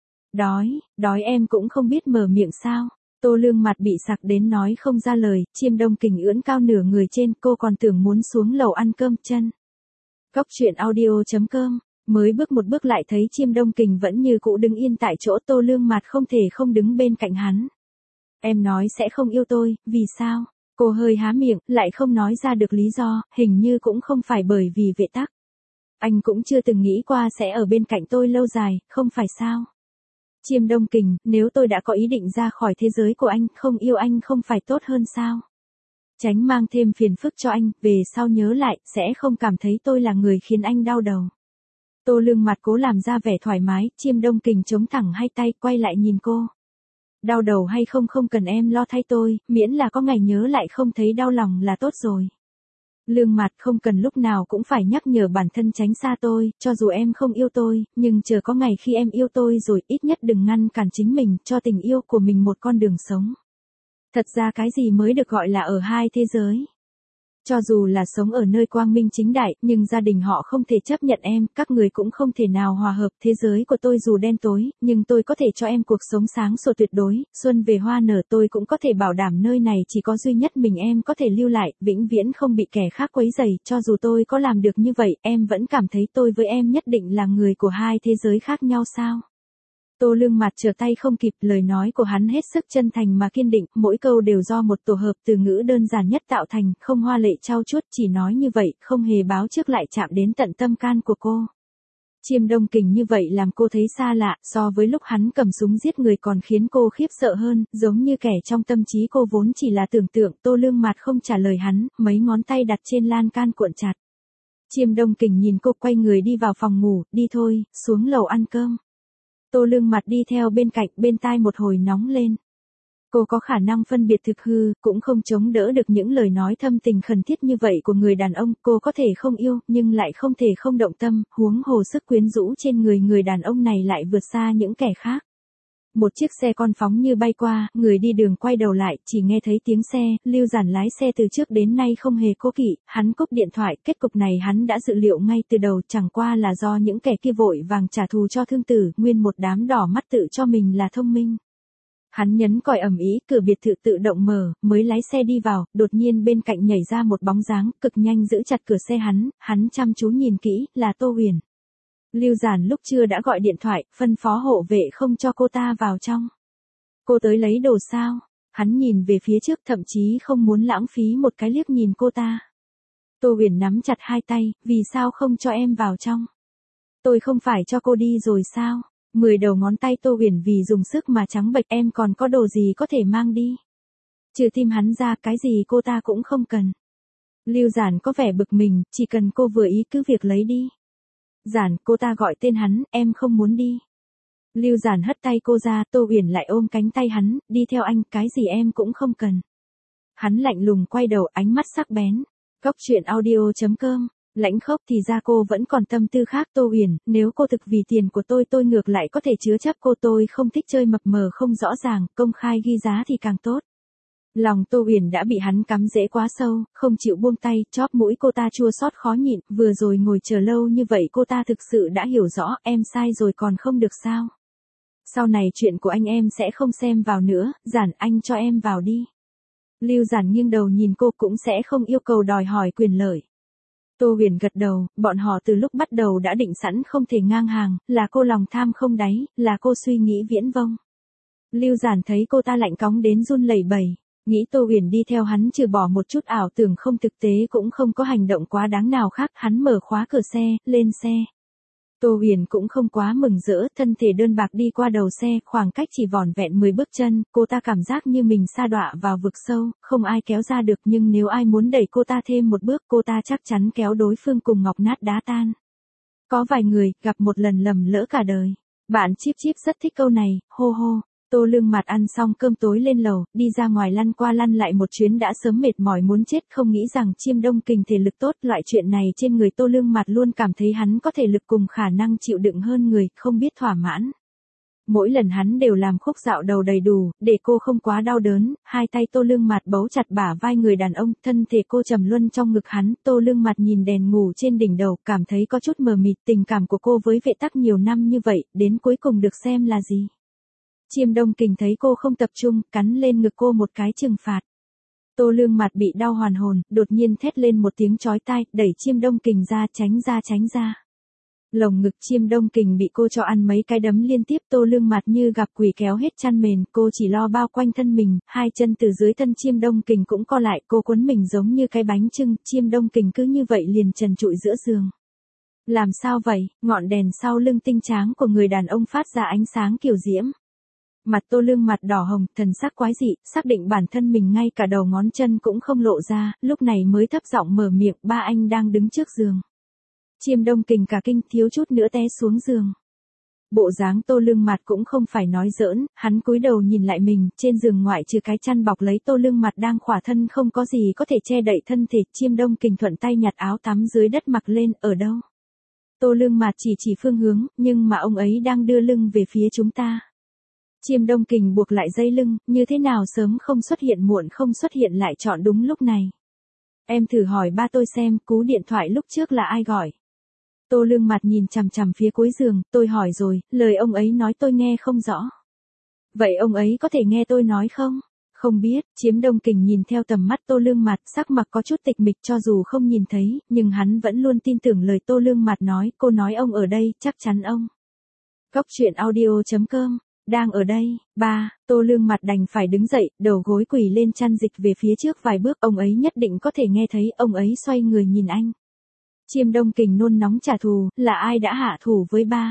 Đói em cũng không biết mở miệng sao? Tô Lương Mặt bị sặc đến nói không ra lời, Chiêm Đông Kình ưỡn cao nửa người trên, cô còn tưởng muốn xuống lầu ăn cơm chân. Cóc truyện audio.com, mới bước một bước lại thấy Chiêm Đông Kình vẫn như cũ đứng yên tại chỗ. Tô Lương Mặt không thể không đứng bên cạnh hắn. Em nói sẽ không yêu tôi, vì sao? Cô hơi há miệng, lại không nói ra được lý do, hình như cũng không phải bởi vì Vệ Tắc. Anh cũng chưa từng nghĩ qua sẽ ở bên cạnh tôi lâu dài, không phải sao? Chiêm Đông Kình, nếu tôi đã có ý định ra khỏi thế giới của anh, không yêu anh không phải tốt hơn sao? Tránh mang thêm phiền phức cho anh, về sau nhớ lại, sẽ không cảm thấy tôi là người khiến anh đau đầu. Tô Lương Mặt cố làm ra vẻ thoải mái, Chiêm Đông Kình chống thẳng hai tay, quay lại nhìn cô. Đau đầu hay không không cần em lo thay tôi, miễn là có ngày nhớ lại không thấy đau lòng là tốt rồi. Lương Mặt không cần lúc nào cũng phải nhắc nhở bản thân tránh xa tôi, cho dù em không yêu tôi, nhưng chờ có ngày khi em yêu tôi rồi, ít nhất đừng ngăn cản chính mình, cho tình yêu của mình một con đường sống. Thật ra cái gì mới được gọi là ở hai thế giới? Cho dù là sống ở nơi quang minh chính đại, nhưng gia đình họ không thể chấp nhận em, các người cũng không thể nào hòa hợp. Thế giới của tôi dù đen tối, nhưng tôi có thể cho em cuộc sống sáng sủa tuyệt đối, xuân về hoa nở, tôi cũng có thể bảo đảm nơi này chỉ có duy nhất mình em có thể lưu lại, vĩnh viễn không bị kẻ khác quấy rầy. Cho dù tôi có làm được như vậy, em vẫn cảm thấy tôi với em nhất định là người của hai thế giới khác nhau sao? Tô Lương Mạt trở tay không kịp, lời nói của hắn hết sức chân thành mà kiên định, mỗi câu đều do một tổ hợp từ ngữ đơn giản nhất tạo thành, không hoa lệ trau chuốt, chỉ nói như vậy, không hề báo trước lại chạm đến tận tâm can của cô. Chiêm Đông Kình như vậy làm cô thấy xa lạ, so với lúc hắn cầm súng giết người còn khiến cô khiếp sợ hơn, giống như kẻ trong tâm trí cô vốn chỉ là tưởng tượng. Tô Lương Mạt không trả lời hắn, mấy ngón tay đặt trên lan can cuộn chặt. Chiêm Đông Kình nhìn cô quay người đi vào phòng ngủ, đi thôi, xuống lầu ăn cơm. Tô Lương Mạt đi theo bên cạnh, bên tai một hồi nóng lên. Cô có khả năng phân biệt thực hư, cũng không chống đỡ được những lời nói thâm tình khẩn thiết như vậy của người đàn ông. Cô có thể không yêu, nhưng lại không thể không động tâm, huống hồ sức quyến rũ trên người người đàn ông này lại vượt xa những kẻ khác. Một chiếc xe con phóng như bay qua, người đi đường quay đầu lại, chỉ nghe thấy tiếng xe. Lưu Giản lái xe từ trước đến nay không hề cố kỵ, hắn cúp điện thoại. Kết cục này hắn đã dự liệu ngay từ đầu, chẳng qua là do những kẻ kia vội vàng trả thù cho thương tử, nguyên một đám đỏ mắt tự cho mình là thông minh. Hắn nhấn còi ầm ĩ, cửa biệt thự tự động mở, mới lái xe đi vào, đột nhiên bên cạnh nhảy ra một bóng dáng, cực nhanh giữ chặt cửa xe hắn chăm chú nhìn kỹ, là Tô Huyền. Lưu Giản lúc trưa đã gọi điện thoại, phân phó hộ vệ không cho cô ta vào trong. Cô tới lấy đồ sao? Hắn nhìn về phía trước, thậm chí không muốn lãng phí một cái liếc nhìn cô ta. Tô Huyền nắm chặt hai tay, vì sao không cho em vào trong? Tôi không phải cho cô đi rồi sao? 10 đầu ngón tay Tô Huyền vì dùng sức mà trắng bệch. Em còn có đồ gì có thể mang đi? Trừ tim hắn ra, cái gì cô ta cũng không cần. Lưu Giản có vẻ bực mình, chỉ cần cô vừa ý cứ việc lấy đi. Giản, cô ta gọi tên hắn, em không muốn đi. Lưu Giản hất tay cô ra, Tô Huyền lại ôm cánh tay hắn, đi theo anh, cái gì em cũng không cần. Hắn lạnh lùng quay đầu, ánh mắt sắc bén. Cóc truyện audio.com. Lãnh khốc thì ra cô vẫn còn tâm tư khác. Tô Huyền, nếu cô thực vì tiền của tôi ngược lại có thể chứa chấp cô. Tôi không thích chơi mập mờ không rõ ràng, công khai ghi giá thì càng tốt. Lòng Tô Huyền đã bị hắn cắm rễ quá sâu, không chịu buông tay, chóp mũi cô ta chua xót khó nhịn, vừa rồi ngồi chờ lâu như vậy cô ta thực sự đã hiểu rõ, em sai rồi còn không được sao. Sau này chuyện của anh em sẽ không xem vào nữa, Giản anh cho em vào đi. Lưu Giản nghiêng đầu nhìn cô, cũng sẽ không yêu cầu đòi hỏi quyền lợi. Tô Huyền gật đầu, bọn họ từ lúc bắt đầu đã định sẵn không thể ngang hàng, là cô lòng tham không đáy, là cô suy nghĩ viễn vông. Lưu Giản thấy cô ta lạnh cóng đến run lẩy bẩy, nghĩ Tô Huyền đi theo hắn trừ bỏ một chút ảo tưởng không thực tế cũng không có hành động quá đáng nào khác. Hắn mở khóa cửa xe, lên xe. Tô Huyền cũng không quá mừng rỡ, thân thể đơn bạc đi qua đầu xe, khoảng cách chỉ vỏn vẹn 10 bước chân, cô ta cảm giác như mình sa đọa vào vực sâu, không ai kéo ra được, nhưng nếu ai muốn đẩy cô ta thêm một bước, cô ta chắc chắn kéo đối phương cùng ngọc nát đá tan. Có vài người, gặp một lần lầm lỡ cả đời. Bạn Chip Chip rất thích câu này, hô hô. Tô Lương Mạt ăn xong cơm tối lên lầu, đi ra ngoài lăn qua lăn lại một chuyến đã sớm mệt mỏi muốn chết, không nghĩ rằng Chiêm Đông Kình thể lực tốt. Loại chuyện này trên người Tô Lương Mạt luôn cảm thấy hắn có thể lực cùng khả năng chịu đựng hơn người, không biết thỏa mãn. Mỗi lần hắn đều làm khúc dạo đầu đầy đủ, để cô không quá đau đớn. Hai tay Tô Lương Mạt bấu chặt bả vai người đàn ông, thân thể cô trầm luân trong ngực hắn. Tô Lương Mạt nhìn đèn ngủ trên đỉnh đầu, cảm thấy có chút mờ mịt. Tình cảm của cô với Vệ Tắc nhiều năm như vậy, đến cuối cùng được xem là gì? Chiêm Đông Kình thấy cô không tập trung, cắn lên ngực cô một cái trừng phạt. Tô Lương Mạt bị đau hoàn hồn, đột nhiên thét lên một tiếng chói tai, đẩy Chiêm Đông Kình ra, tránh ra tránh ra. Lồng ngực Chiêm Đông Kình bị cô cho ăn mấy cái đấm liên tiếp. Tô Lương Mạt như gặp quỷ kéo hết chăn mền, cô chỉ lo bao quanh thân mình, hai chân từ dưới thân Chiêm Đông Kình cũng co lại, cô quấn mình giống như cái bánh chưng. Chiêm Đông Kình cứ như vậy liền trần trụi giữa giường. Làm sao vậy? Ngọn đèn sau lưng tinh tráng của người đàn ông phát ra ánh sáng kiều diễm. Mặt Tô Lương Mạt đỏ hồng, thần sắc quái dị, xác định bản thân mình ngay cả đầu ngón chân cũng không lộ ra, lúc này mới thấp giọng mở miệng, ba anh đang đứng trước giường. Chiêm Đông Kình cả kinh, thiếu chút nữa té xuống giường. Bộ dáng Tô Lương Mạt cũng không phải nói giỡn, hắn cúi đầu nhìn lại mình, trên giường ngoại trừ cái chăn bọc lấy Tô Lương Mạt đang khỏa thân không có gì có thể che đậy thân thể. Chiêm Đông Kình thuận tay nhặt áo tắm dưới đất mặc lên, ở đâu? Tô Lương Mạt chỉ phương hướng, nhưng mà ông ấy đang đưa lưng về phía chúng ta. Chiêm Đông Kình buộc lại dây lưng, như thế nào sớm không xuất hiện muộn không xuất hiện lại chọn đúng lúc này. Em thử hỏi ba tôi xem, cú điện thoại lúc trước là ai gọi. Tô Lương Mạt nhìn chằm chằm phía cuối giường, tôi hỏi rồi, lời ông ấy nói tôi nghe không rõ. Vậy ông ấy có thể nghe tôi nói không? Không biết. Chiêm Đông Kình nhìn theo tầm mắt Tô Lương Mạt, sắc mặt có chút tịch mịch, cho dù không nhìn thấy, nhưng hắn vẫn luôn tin tưởng lời Tô Lương Mạt nói. Cô nói ông ở đây, chắc chắn ông Cóc truyện audio.com, đang ở đây, ba, Tô Lương mặt đành phải đứng dậy, đầu gối quỳ lên chăn dịch về phía trước vài bước, ông ấy nhất định có thể nghe thấy, ông ấy xoay người nhìn anh. Chiêm Đông Kình nôn nóng trả thù, là ai đã hạ thủ với ba?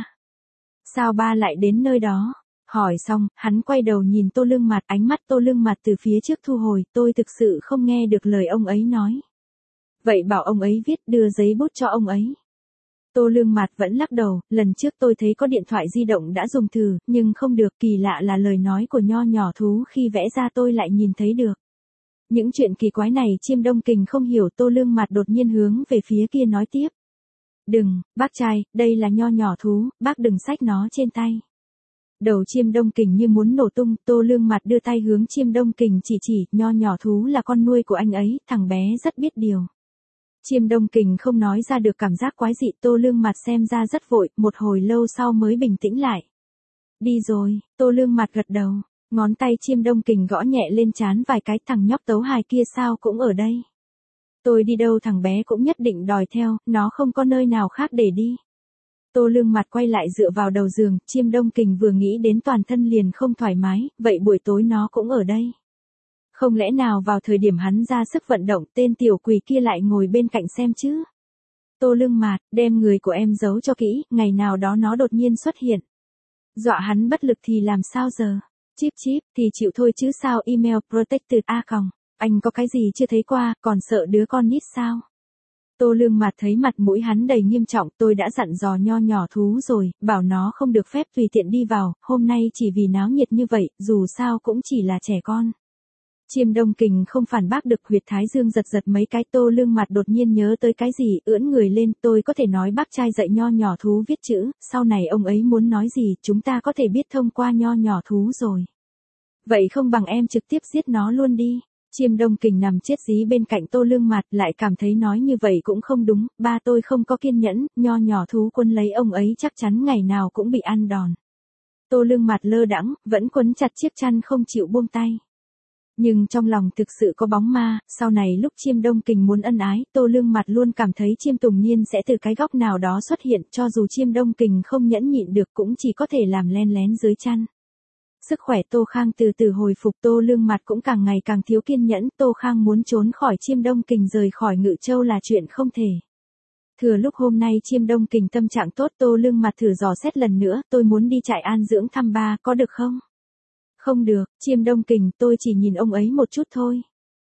Sao ba lại đến nơi đó? Hỏi xong, hắn quay đầu nhìn Tô Lương mặt, ánh mắt Tô Lương mặt từ phía trước thu hồi, tôi thực sự không nghe được lời ông ấy nói. Vậy bảo ông ấy viết, đưa giấy bút cho ông ấy. Tô Lương mặt vẫn lắc đầu, lần trước tôi thấy có điện thoại di động đã dùng thử, nhưng không được, kỳ lạ là lời nói của nho nhỏ thú khi vẽ ra tôi lại nhìn thấy được. Những chuyện kỳ quái này Chiêm Đông Kình không hiểu. Tô Lương mặt đột nhiên hướng về phía kia nói tiếp. Đừng, bác trai, đây là nho nhỏ thú, bác đừng xách nó trên tay. Đầu Chiêm Đông Kình như muốn nổ tung, Tô Lương mặt đưa tay hướng Chiêm Đông Kình chỉ, nho nhỏ thú là con nuôi của anh ấy, thằng bé rất biết điều. Chiêm Đông Kình không nói ra được cảm giác quái dị, Tô Lương mặt xem ra rất vội, một hồi lâu sau mới bình tĩnh lại. Đi rồi, Tô Lương mặt gật đầu, ngón tay Chiêm Đông Kình gõ nhẹ lên trán vài cái, thằng nhóc tấu hài kia sao cũng ở đây. Tôi đi đâu thằng bé cũng nhất định đòi theo, nó không có nơi nào khác để đi. Tô Lương mặt quay lại dựa vào đầu giường, Chiêm Đông Kình vừa nghĩ đến toàn thân liền không thoải mái, vậy buổi tối nó cũng ở đây. Không lẽ nào vào thời điểm hắn ra sức vận động, tên tiểu quỷ kia lại ngồi bên cạnh xem chứ? Tô Lương mặt, đem người của em giấu cho kỹ, ngày nào đó nó đột nhiên xuất hiện. Dọa hắn bất lực thì làm sao giờ? Chíp thì chịu thôi chứ sao? Email protected a còng. Anh có cái gì chưa thấy qua, còn sợ đứa con nít sao? Tô Lương mặt thấy mặt mũi hắn đầy nghiêm trọng, tôi đã dặn dò nho nhỏ thú rồi, bảo nó không được phép tùy tiện đi vào, hôm nay chỉ vì náo nhiệt như vậy, dù sao cũng chỉ là trẻ con. Chiêm Đông Kình không phản bác được, huyệt thái dương giật mấy cái. Tô Lương mặt đột nhiên nhớ tới cái gì, ưỡn người lên, tôi có thể nói bác trai dạy nho nhỏ thú viết chữ, sau này ông ấy muốn nói gì, chúng ta có thể biết thông qua nho nhỏ thú rồi. Vậy không bằng em trực tiếp giết nó luôn đi. Chiêm Đông Kình nằm chết dí bên cạnh Tô Lương mặt, lại cảm thấy nói như vậy cũng không đúng, ba tôi không có kiên nhẫn, nho nhỏ thú quân lấy ông ấy chắc chắn ngày nào cũng bị ăn đòn. Tô Lương mặt lơ đãng, vẫn quấn chặt chiếc chăn không chịu buông tay. Nhưng trong lòng thực sự có bóng ma, sau này lúc Chiêm Đông Kình muốn ân ái, Tô Lương mặt luôn cảm thấy Chiêm Tùng Niên sẽ từ cái góc nào đó xuất hiện, cho dù Chiêm Đông Kình không nhẫn nhịn được cũng chỉ có thể làm len lén dưới chăn. Sức khỏe Tô Khang từ từ hồi phục, Tô Lương mặt cũng càng ngày càng thiếu kiên nhẫn, Tô Khang muốn trốn khỏi Chiêm Đông Kình rời khỏi Ngự Châu là chuyện không thể. Thừa lúc hôm nay Chiêm Đông Kình tâm trạng tốt, Tô Lương mặt thử dò xét lần nữa, tôi muốn đi trại an dưỡng thăm ba, có được không? Không được, Chiêm Đông Kình, tôi chỉ nhìn ông ấy một chút thôi.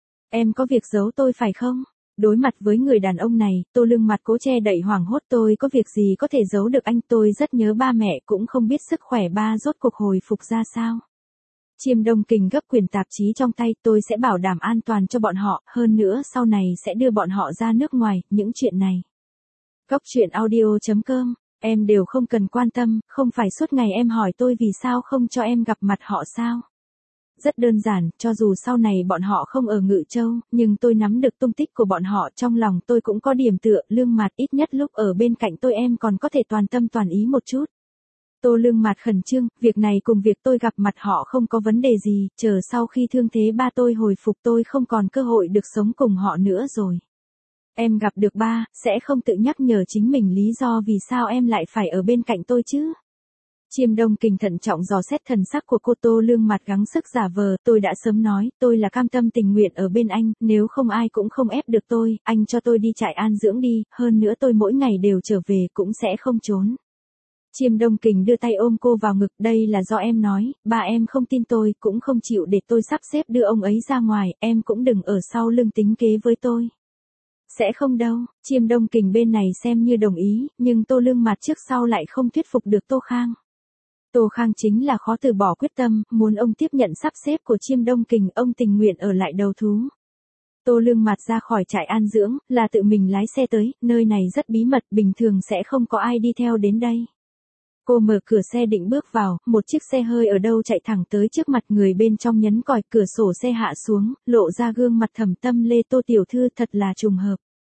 Em có việc giấu tôi phải không? Đối mặt với người đàn ông này, Tô Lương mặt cố che đậy hoảng hốt, tôi có việc gì có thể giấu được anh, tôi rất nhớ ba mẹ, cũng không biết sức khỏe ba rốt cuộc hồi phục ra sao. Chiêm Đông Kình gấp quyển tạp chí trong tay, tôi sẽ bảo đảm an toàn cho bọn họ, hơn nữa sau này sẽ đưa bọn họ ra nước ngoài, những chuyện này. Cóc truyện audio.com, em đều không cần quan tâm, không phải suốt ngày em hỏi tôi vì sao không cho em gặp mặt họ sao? Rất đơn giản, cho dù sau này bọn họ không ở Ngự Châu, nhưng tôi nắm được tung tích của bọn họ, trong lòng tôi cũng có điểm tựa. Lương mặt, ít nhất lúc ở bên cạnh tôi em còn có thể toàn tâm toàn ý một chút. Tô Lương mặt khẩn trương, việc này cùng việc tôi gặp mặt họ không có vấn đề gì, chờ sau khi thương thế ba tôi hồi phục tôi không còn cơ hội được sống cùng họ nữa rồi. Em gặp được ba, sẽ không tự nhắc nhở chính mình lý do vì sao em lại phải ở bên cạnh tôi chứ? Chiêm Đông Kình thận trọng dò xét thần sắc của cô. Tô Lương mặt gắng sức giả vờ, tôi đã sớm nói, tôi là cam tâm tình nguyện ở bên anh, nếu không ai cũng không ép được tôi, anh cho tôi đi trại an dưỡng đi, hơn nữa tôi mỗi ngày đều trở về cũng sẽ không trốn. Chiêm Đông Kình đưa tay ôm cô vào ngực, đây là do em nói, ba em không tin tôi, cũng không chịu để tôi sắp xếp đưa ông ấy ra ngoài, em cũng đừng ở sau lưng tính kế với tôi. Sẽ không đâu, Chiêm Đông Kình bên này xem như đồng ý, nhưng Tô Lương mặt trước sau lại không thuyết phục được Tô Khang. Tô Khang chính là khó từ bỏ quyết tâm, muốn ông tiếp nhận sắp xếp của Chiêm Đông Kình, ông tình nguyện ở lại đầu thú. Tô Lương mặt ra khỏi trại an dưỡng, là tự mình lái xe tới, nơi này rất bí mật, bình thường sẽ không có ai đi theo đến đây. Cô mở cửa xe định bước vào, một chiếc xe hơi ở đâu chạy thẳng tới trước mặt, người bên trong nhấn còi, cửa sổ xe hạ xuống, lộ ra gương mặt Thẩm Tâm Lê. Tô tiểu thư, thật là trùng hợp.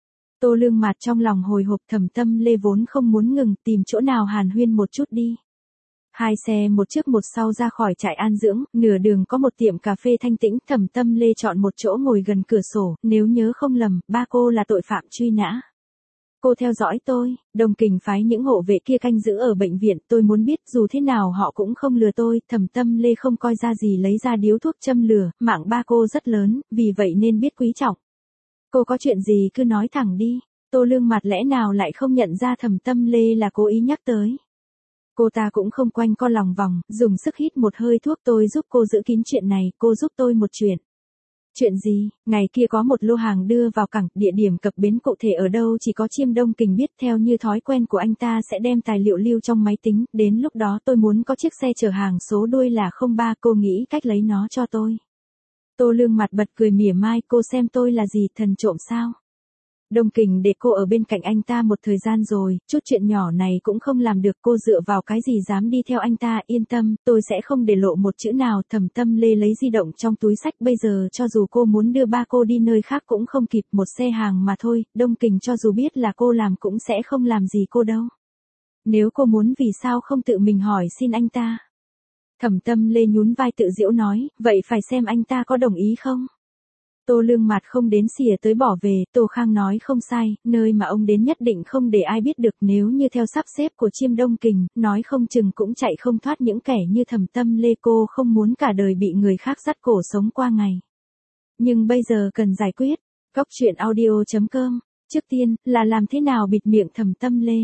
Tô Lương mặt trong lòng hồi hộp, Thẩm Tâm Lê vốn không muốn ngừng, tìm chỗ nào hàn huyên một chút đi. Hai xe một trước một sau ra khỏi trại an dưỡng, nửa đường có một tiệm cà phê thanh tĩnh, Thẩm Tâm Lê chọn một chỗ ngồi gần cửa sổ, nếu nhớ không lầm, ba cô là tội phạm truy nã. Cô theo dõi tôi, Đông Kình phái những hộ vệ kia canh giữ ở bệnh viện, tôi muốn biết dù thế nào họ cũng không lừa tôi, Thẩm Tâm Lê không coi ra gì lấy ra điếu thuốc châm lửa, mạng ba cô rất lớn, vì vậy nên biết quý trọng. Cô có chuyện gì cứ nói thẳng đi, Tô Lương Mặt lẽ nào lại không nhận ra Thẩm Tâm Lê là cố ý nhắc tới. Cô ta cũng không quanh co lòng vòng, dùng sức hít một hơi thuốc tôi giúp cô giữ kín chuyện này, cô giúp tôi một chuyện. Chuyện gì? Ngày kia có một lô hàng đưa vào cảng, địa điểm cập bến cụ thể ở đâu chỉ có Chiêm Đông Kình biết, theo như thói quen của anh ta sẽ đem tài liệu lưu trong máy tính, đến lúc đó tôi muốn có chiếc xe chở hàng số đuôi là 03, cô nghĩ cách lấy nó cho tôi. Tô Lương Mặt bật cười mỉa mai, cô xem tôi là gì, thần trộm sao? Đông Kình để cô ở bên cạnh anh ta một thời gian rồi, chút chuyện nhỏ này cũng không làm được, cô dựa vào cái gì dám đi theo anh ta, yên tâm, tôi sẽ không để lộ một chữ nào. Thẩm Tâm Lê lấy di động trong túi xách, bây giờ cho dù cô muốn đưa ba cô đi nơi khác cũng không kịp, một xe hàng mà thôi, Đông Kình cho dù biết là cô làm cũng sẽ không làm gì cô đâu. Nếu cô muốn vì sao không tự mình hỏi xin anh ta? Thẩm Tâm Lê nhún vai tự giễu nói, vậy phải xem anh ta có đồng ý không? Tô Lương Mặt không đến xỉa tới bỏ về, Tô Khang nói không sai, nơi mà ông đến nhất định không để ai biết được, nếu như theo sắp xếp của Chiêm Đông Kình, nói không chừng cũng chạy không thoát những kẻ như Thẩm Tâm Lê, cô không muốn cả đời bị người khác dắt cổ sống qua ngày. Nhưng bây giờ cần giải quyết. Góc truyện audio.com, trước tiên, là làm thế nào bịt miệng Thẩm Tâm Lê.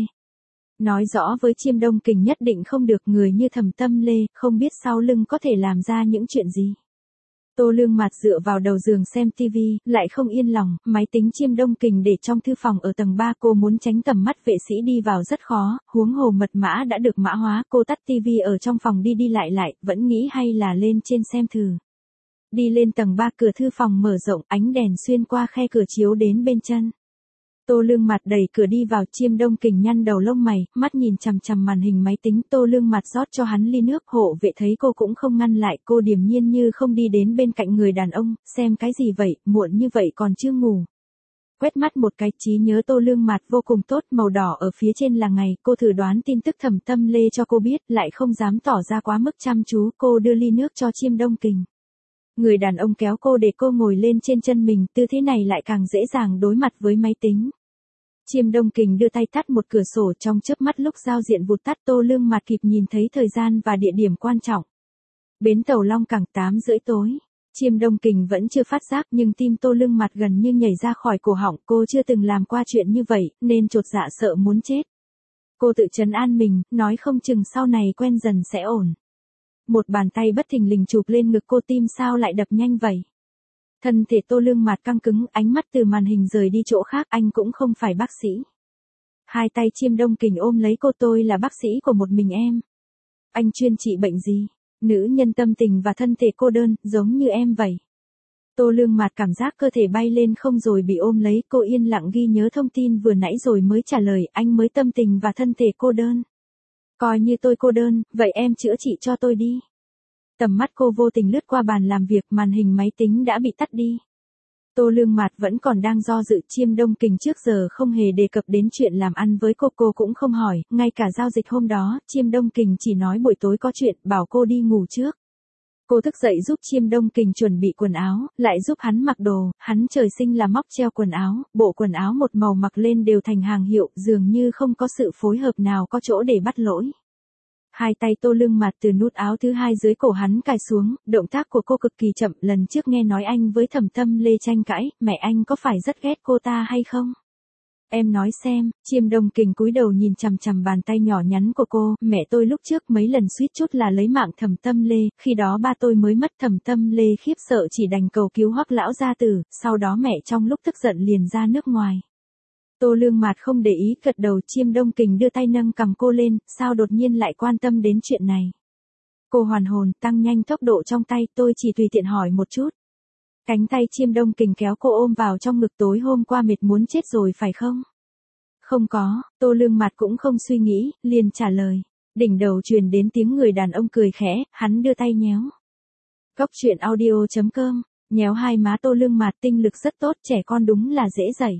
Nói rõ với Chiêm Đông Kình nhất định không được, người như Thẩm Tâm Lê, không biết sau lưng có thể làm ra những chuyện gì. Tô Lương Mặt dựa vào đầu giường xem TV, lại không yên lòng, máy tính Chiêm Đông Kình để trong thư phòng ở tầng 3, cô muốn tránh tầm mắt vệ sĩ đi vào rất khó, huống hồ mật mã đã được mã hóa, cô tắt TV ở trong phòng đi đi lại, vẫn nghĩ hay là lên trên xem thử. Đi lên tầng 3, cửa thư phòng mở rộng, ánh đèn xuyên qua khe cửa chiếu đến bên chân. Tô Lương Mặt đẩy cửa đi vào, Chiêm Đông Kình nhăn đầu lông mày, mắt nhìn chằm chằm màn hình máy tính, Tô Lương Mặt rót cho hắn ly nước, hộ vệ thấy cô cũng không ngăn lại, cô điềm nhiên như không đi đến bên cạnh người đàn ông, xem cái gì vậy, muộn như vậy còn chưa ngủ. Quét mắt một cái, trí nhớ Tô Lương Mặt vô cùng tốt, màu đỏ ở phía trên là ngày, cô thử đoán tin tức Thẩm Tâm Lê cho cô biết, lại không dám tỏ ra quá mức chăm chú, cô đưa ly nước cho Chiêm Đông Kình. Người đàn ông kéo cô để cô ngồi lên trên chân mình, tư thế này lại càng dễ dàng đối mặt với máy tính. Chiêm Đông Kình đưa tay tắt một cửa sổ, trong chớp mắt lúc giao diện vụt tắt, Tô Lương Mặt kịp nhìn thấy thời gian và địa điểm quan trọng. Bến tàu Long Cảng 8:30 tối. Chiêm Đông Kình vẫn chưa phát giác nhưng tim Tô Lương Mặt gần như nhảy ra khỏi cổ họng, cô chưa từng làm qua chuyện như vậy, nên chột dạ sợ muốn chết. Cô tự trấn an mình, nói không chừng sau này quen dần sẽ ổn. Một bàn tay bất thình lình chụp lên ngực cô, tim sao lại đập nhanh vậy? Thân thể Tô Lương Mặt căng cứng, ánh mắt từ màn hình rời đi chỗ khác, anh cũng không phải bác sĩ. Hai tay Chiêm Đông Kình ôm lấy cô, tôi là bác sĩ của một mình em. Anh chuyên trị bệnh gì? Nữ nhân tâm tình và thân thể cô đơn, giống như em vậy. Tô Lương Mặt cảm giác cơ thể bay lên không rồi bị ôm lấy, cô yên lặng ghi nhớ thông tin vừa nãy rồi mới trả lời, anh mới tâm tình và thân thể cô đơn. Coi như tôi cô đơn, vậy em chữa trị cho tôi đi. Tầm mắt cô vô tình lướt qua bàn làm việc, màn hình máy tính đã bị tắt đi. Tô Lương Mặt vẫn còn đang do dự, Chiêm Đông Kình trước giờ không hề đề cập đến chuyện làm ăn với cô cũng không hỏi, ngay cả giao dịch hôm đó, Chiêm Đông Kình chỉ nói buổi tối có chuyện, bảo cô đi ngủ trước. Cô thức dậy giúp Chiêm Đông Kình chuẩn bị quần áo, lại giúp hắn mặc đồ, hắn trời sinh là móc treo quần áo, bộ quần áo một màu mặc lên đều thành hàng hiệu, dường như không có sự phối hợp nào có chỗ để bắt lỗi. Hai tay Tô Lương Mặt từ nút áo thứ hai dưới cổ hắn cài xuống, động tác của cô cực kỳ chậm, lần trước nghe nói anh với Thẩm Tâm Lê tranh cãi, mẹ anh có phải rất ghét cô ta hay không? Em nói xem, Chiêm Đông Kình cúi đầu nhìn chằm chằm bàn tay nhỏ nhắn của cô, mẹ tôi lúc trước mấy lần suýt chút là lấy mạng Thẩm Tâm Lê, khi đó ba tôi mới mất, Thẩm Tâm Lê khiếp sợ chỉ đành cầu cứu Hoắc lão gia tử, sau đó mẹ trong lúc tức giận liền ra nước ngoài. Tô Lương Mặt không để ý, gật đầu. Chiêm Đông Kình đưa tay nâng cằm cô lên, sao đột nhiên lại quan tâm đến chuyện này. Cô hoàn hồn, tăng nhanh tốc độ trong tay, tôi chỉ tùy tiện hỏi một chút. Cánh tay Chiêm Đông Kình kéo cô ôm vào trong ngực, tối hôm qua mệt muốn chết rồi phải không? Không có, Tô Lương Mặt cũng không suy nghĩ, liền trả lời. Đỉnh đầu truyền đến tiếng người đàn ông cười khẽ, hắn đưa tay nhéo. Góc truyện audio.com, nhéo hai má Tô Lương Mặt, tinh lực rất tốt, trẻ con đúng là dễ dạy.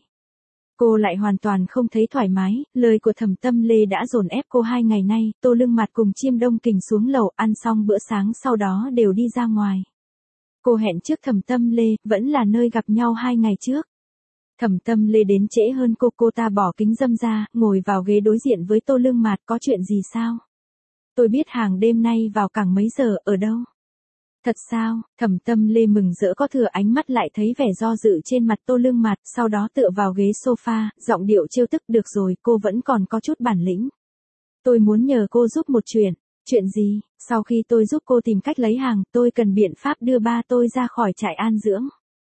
Cô lại hoàn toàn không thấy thoải mái, lời của Thẩm Tâm Lê đã dồn ép cô 2 ngày nay, Tô Lương Mặt cùng Chiêm Đông Kình xuống lầu ăn xong bữa sáng sau đó đều đi ra ngoài. Cô hẹn trước Thẩm Tâm Lê, vẫn là nơi gặp nhau 2 ngày trước. Thẩm Tâm Lê đến trễ hơn cô ta bỏ kính râm ra, ngồi vào ghế đối diện với Tô Lương Mạt, có chuyện gì sao? Tôi biết hàng đêm nay vào cảng mấy giờ, ở đâu? Thật sao? Thẩm Tâm Lê mừng rỡ có thừa, ánh mắt lại thấy vẻ do dự trên mặt Tô Lương Mạt, sau đó tựa vào ghế sofa, giọng điệu trêu tức, được rồi, cô vẫn còn có chút bản lĩnh. Tôi muốn nhờ cô giúp một chuyện. Chuyện gì? Sau khi tôi giúp cô tìm cách lấy hàng, tôi cần biện pháp đưa ba tôi ra khỏi trại an dưỡng.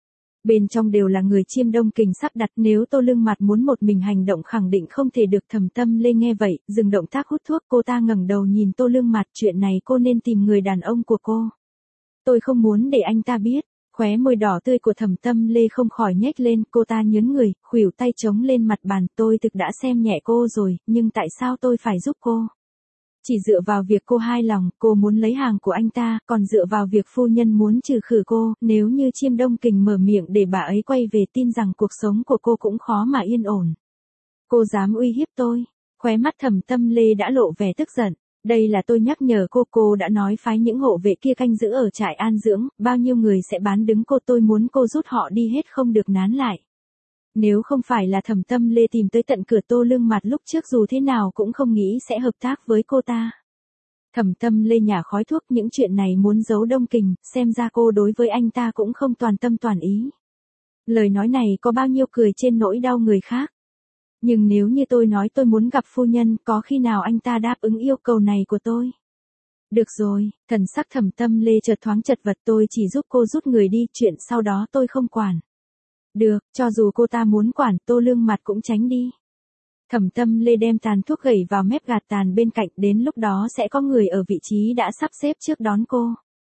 Bên trong đều là người Chiêm Đông Kình sắp đặt, nếu Tô Lương Mạt muốn một mình hành động khẳng định không thể được. Thẩm Tâm Lê nghe vậy, dừng động tác hút thuốc, cô ta ngẩng đầu nhìn Tô Lương Mạt, chuyện này cô nên tìm người đàn ông của cô. Tôi không muốn để anh ta biết. Khóe môi đỏ tươi của Thẩm Tâm Lê không khỏi nhếch lên, cô ta nhớn người, khuỷu tay chống lên mặt bàn, tôi thực đã xem nhẹ cô rồi, nhưng tại sao tôi phải giúp cô? Chỉ dựa vào việc cô hài lòng, cô muốn lấy hàng của anh ta, còn dựa vào việc phu nhân muốn trừ khử cô, nếu như Chiêm Đông Kình mở miệng để bà ấy quay về, tin rằng cuộc sống của cô cũng khó mà yên ổn. Cô dám uy hiếp tôi? Khóe mắt Thẩm Tâm Lê đã lộ vẻ tức giận. Đây là tôi nhắc nhở cô đã nói phái những hộ vệ kia canh giữ ở trại an dưỡng, bao nhiêu người sẽ bán đứng cô, tôi muốn cô rút họ đi hết, không được nán lại. Nếu không phải là Thẩm Tâm Lê tìm tới tận cửa Tô Lương Mạt lúc trước, dù thế nào cũng không nghĩ sẽ hợp tác với cô ta. Thẩm Tâm Lê nhả khói thuốc, những chuyện này muốn giấu Đông Kình, xem ra cô đối với anh ta cũng không toàn tâm toàn ý. Lời nói này có bao nhiêu cười trên nỗi đau người khác. Nhưng nếu như tôi nói tôi muốn gặp phu nhân, có khi nào anh ta đáp ứng yêu cầu này của tôi? Được rồi, thần sắc Thẩm Tâm Lê chợt thoáng chật vật, tôi chỉ giúp cô rút người đi, chuyện sau đó tôi không quản. Được, cho dù cô ta muốn quản, Tô Lương Mạt cũng tránh đi. Thẩm Tâm Lê đem tàn thuốc gẩy vào mép gạt tàn bên cạnh, đến lúc đó sẽ có người ở vị trí đã sắp xếp trước đón cô.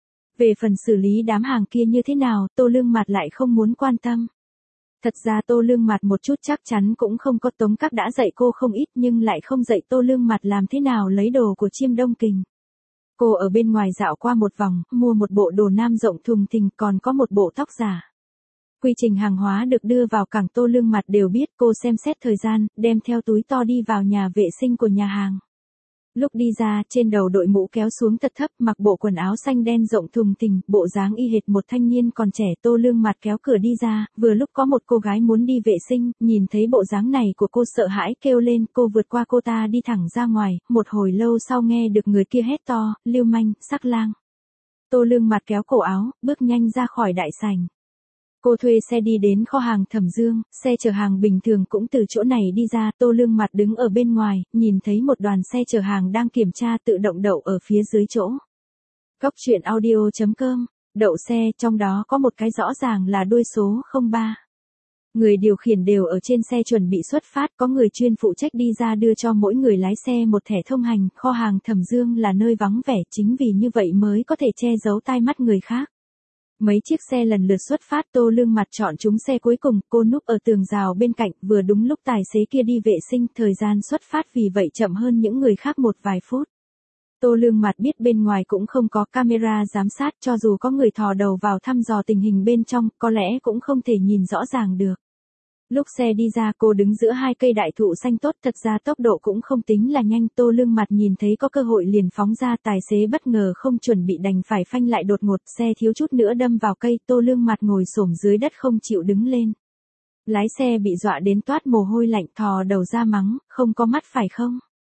Về phần xử lý đám hàng kia như thế nào, Tô Lương Mạt lại không muốn quan tâm. Thật ra Tô Lương Mạt một chút chắc chắn cũng không có, Tống Các đã dạy cô không ít nhưng lại không dạy Tô Lương Mạt làm thế nào lấy đồ của Chiêm Đông Kình. Cô ở bên ngoài dạo qua một vòng, mua một bộ đồ nam rộng thùng thình, còn có một bộ tóc giả. Quy trình hàng hóa được đưa vào cảng Tô Lương Mạt đều biết, cô xem xét thời gian, đem theo túi to đi vào nhà vệ sinh của nhà hàng. Lúc đi ra, trên đầu đội mũ kéo xuống thật thấp, mặc bộ quần áo xanh đen rộng thùng thình, bộ dáng y hệt một thanh niên còn trẻ. Tô Lương Mạt kéo cửa đi ra, vừa lúc có một cô gái muốn đi vệ sinh, nhìn thấy bộ dáng này của cô sợ hãi kêu lên, cô vượt qua cô ta đi thẳng ra ngoài, một hồi lâu sau nghe được người kia hét to, lưu manh, sắc lang. Tô Lương Mạt kéo cổ áo, bước nhanh ra khỏi đại sảnh. Cô thuê xe đi đến kho hàng Thẩm Dương, xe chở hàng bình thường cũng từ chỗ này đi ra, Tô Lương Mạt đứng ở bên ngoài, nhìn thấy một đoàn xe chở hàng đang kiểm tra tự động đậu ở phía dưới chỗ. Góc truyện audio.com, đậu xe, trong đó có một cái rõ ràng là đuôi số 03. Người điều khiển đều ở trên xe chuẩn bị xuất phát, có người chuyên phụ trách đi ra đưa cho mỗi người lái xe một thẻ thông hành. Kho hàng Thẩm Dương là nơi vắng vẻ, chính vì như vậy mới có thể che giấu tai mắt người khác. Mấy chiếc xe lần lượt xuất phát, Tô Lương Mạt chọn trúng xe cuối cùng, cô núp ở tường rào bên cạnh, vừa đúng lúc tài xế kia đi vệ sinh, thời gian xuất phát vì vậy chậm hơn những người khác một vài phút. Tô Lương Mạt biết bên ngoài cũng không có camera giám sát, cho dù có người thò đầu vào thăm dò tình hình bên trong, có lẽ cũng không thể nhìn rõ ràng được. Lúc xe đi ra, cô đứng giữa hai cây đại thụ xanh tốt, thật ra tốc độ cũng không tính là nhanh. Tô Lương Mạt nhìn thấy có cơ hội liền phóng ra, tài xế bất ngờ không chuẩn bị đành phải phanh lại đột ngột, xe thiếu chút nữa đâm vào cây. Tô Lương Mạt ngồi xổm dưới đất không chịu đứng lên. Lái xe bị dọa đến toát mồ hôi lạnh, thò đầu ra mắng, không có mắt phải không?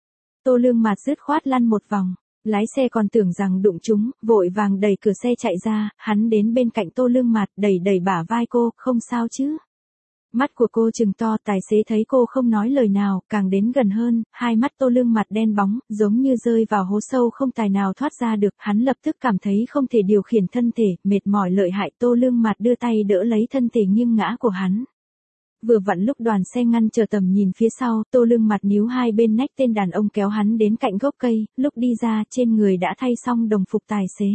Tô Lương Mạt dứt khoát lăn một vòng. Lái xe còn tưởng rằng đụng chúng, vội vàng đẩy cửa xe chạy ra, hắn đến bên cạnh Tô Lương Mạt, đẩy bả vai cô, không sao chứ? Mắt của cô trừng to, tài xế thấy cô không nói lời nào, càng đến gần hơn, hai mắt Tô Lương Mạt đen bóng, giống như rơi vào hố sâu không tài nào thoát ra được, hắn lập tức cảm thấy không thể điều khiển thân thể, mệt mỏi lợi hại. Tô Lương Mạt đưa tay đỡ lấy thân thể nghiêng ngã của hắn. Vừa vặn lúc đoàn xe ngăn chờ tầm nhìn phía sau, Tô Lương Mạt níu hai bên nách tên đàn ông kéo hắn đến cạnh gốc cây, lúc đi ra trên người đã thay xong đồng phục tài xế.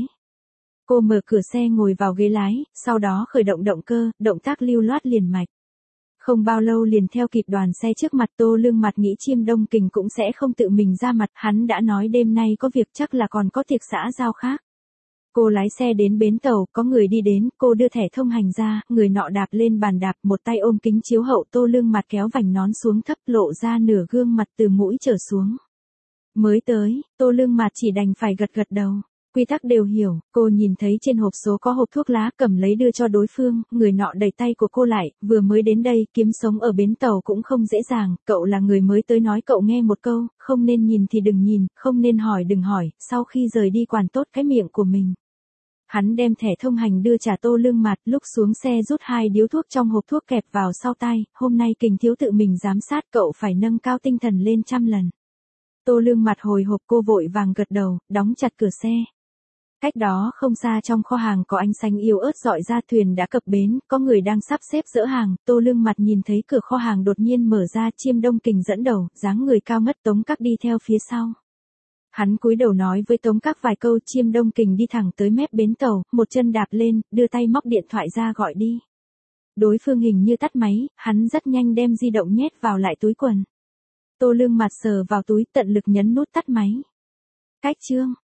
Cô mở cửa xe ngồi vào ghế lái, sau đó khởi động động cơ, động tác lưu loát liền mạch. Không bao lâu liền theo kịp đoàn xe trước mặt. Tô Lương Mạt nghĩ Chiêm Đông Kình cũng sẽ không tự mình ra mặt, hắn đã nói đêm nay có việc, chắc là còn có tiệc xã giao khác. Cô lái xe đến bến tàu, có người đi đến, cô đưa thẻ thông hành ra, người nọ đạp lên bàn đạp, một tay ôm kính chiếu hậu. Tô Lương Mạt kéo vành nón xuống thấp, lộ ra nửa gương mặt từ mũi trở xuống. Mới tới, Tô Lương Mạt chỉ đành phải gật gật đầu. Quy tắc đều hiểu, cô nhìn thấy trên hộp số có hộp thuốc lá, cầm lấy đưa cho đối phương, người nọ đẩy tay của cô lại, vừa mới đến đây, kiếm sống ở bến tàu cũng không dễ dàng, cậu là người mới tới nói cậu nghe một câu, không nên nhìn thì đừng nhìn, không nên hỏi đừng hỏi, sau khi rời đi quản tốt cái miệng của mình. Hắn đem thẻ thông hành đưa trả Tô Lương Mạt, lúc xuống xe rút 2 điếu thuốc trong hộp thuốc kẹp vào sau tay, hôm nay Kình thiếu tự mình giám sát cậu phải nâng cao tinh thần lên 100 lần. Tô Lương Mạt hồi hộp, cô vội vàng gật đầu, đóng chặt cửa xe. Cách đó không xa trong kho hàng có ánh sáng yếu ớt rọi ra, thuyền đã cập bến, có người đang sắp xếp dỡ hàng, Tô Lương Mạt nhìn thấy cửa kho hàng đột nhiên mở ra, Chiêm Đông Kình dẫn đầu, dáng người cao ngất, Tống Các đi theo phía sau. Hắn cúi đầu nói với Tống Các vài câu, Chiêm Đông Kình đi thẳng tới mép bến tàu, một chân đạp lên, đưa tay móc điện thoại ra gọi đi. Đối phương hình như tắt máy, hắn rất nhanh đem di động nhét vào lại túi quần. Tô Lương Mạt sờ vào túi, tận lực nhấn nút tắt máy. Cách chương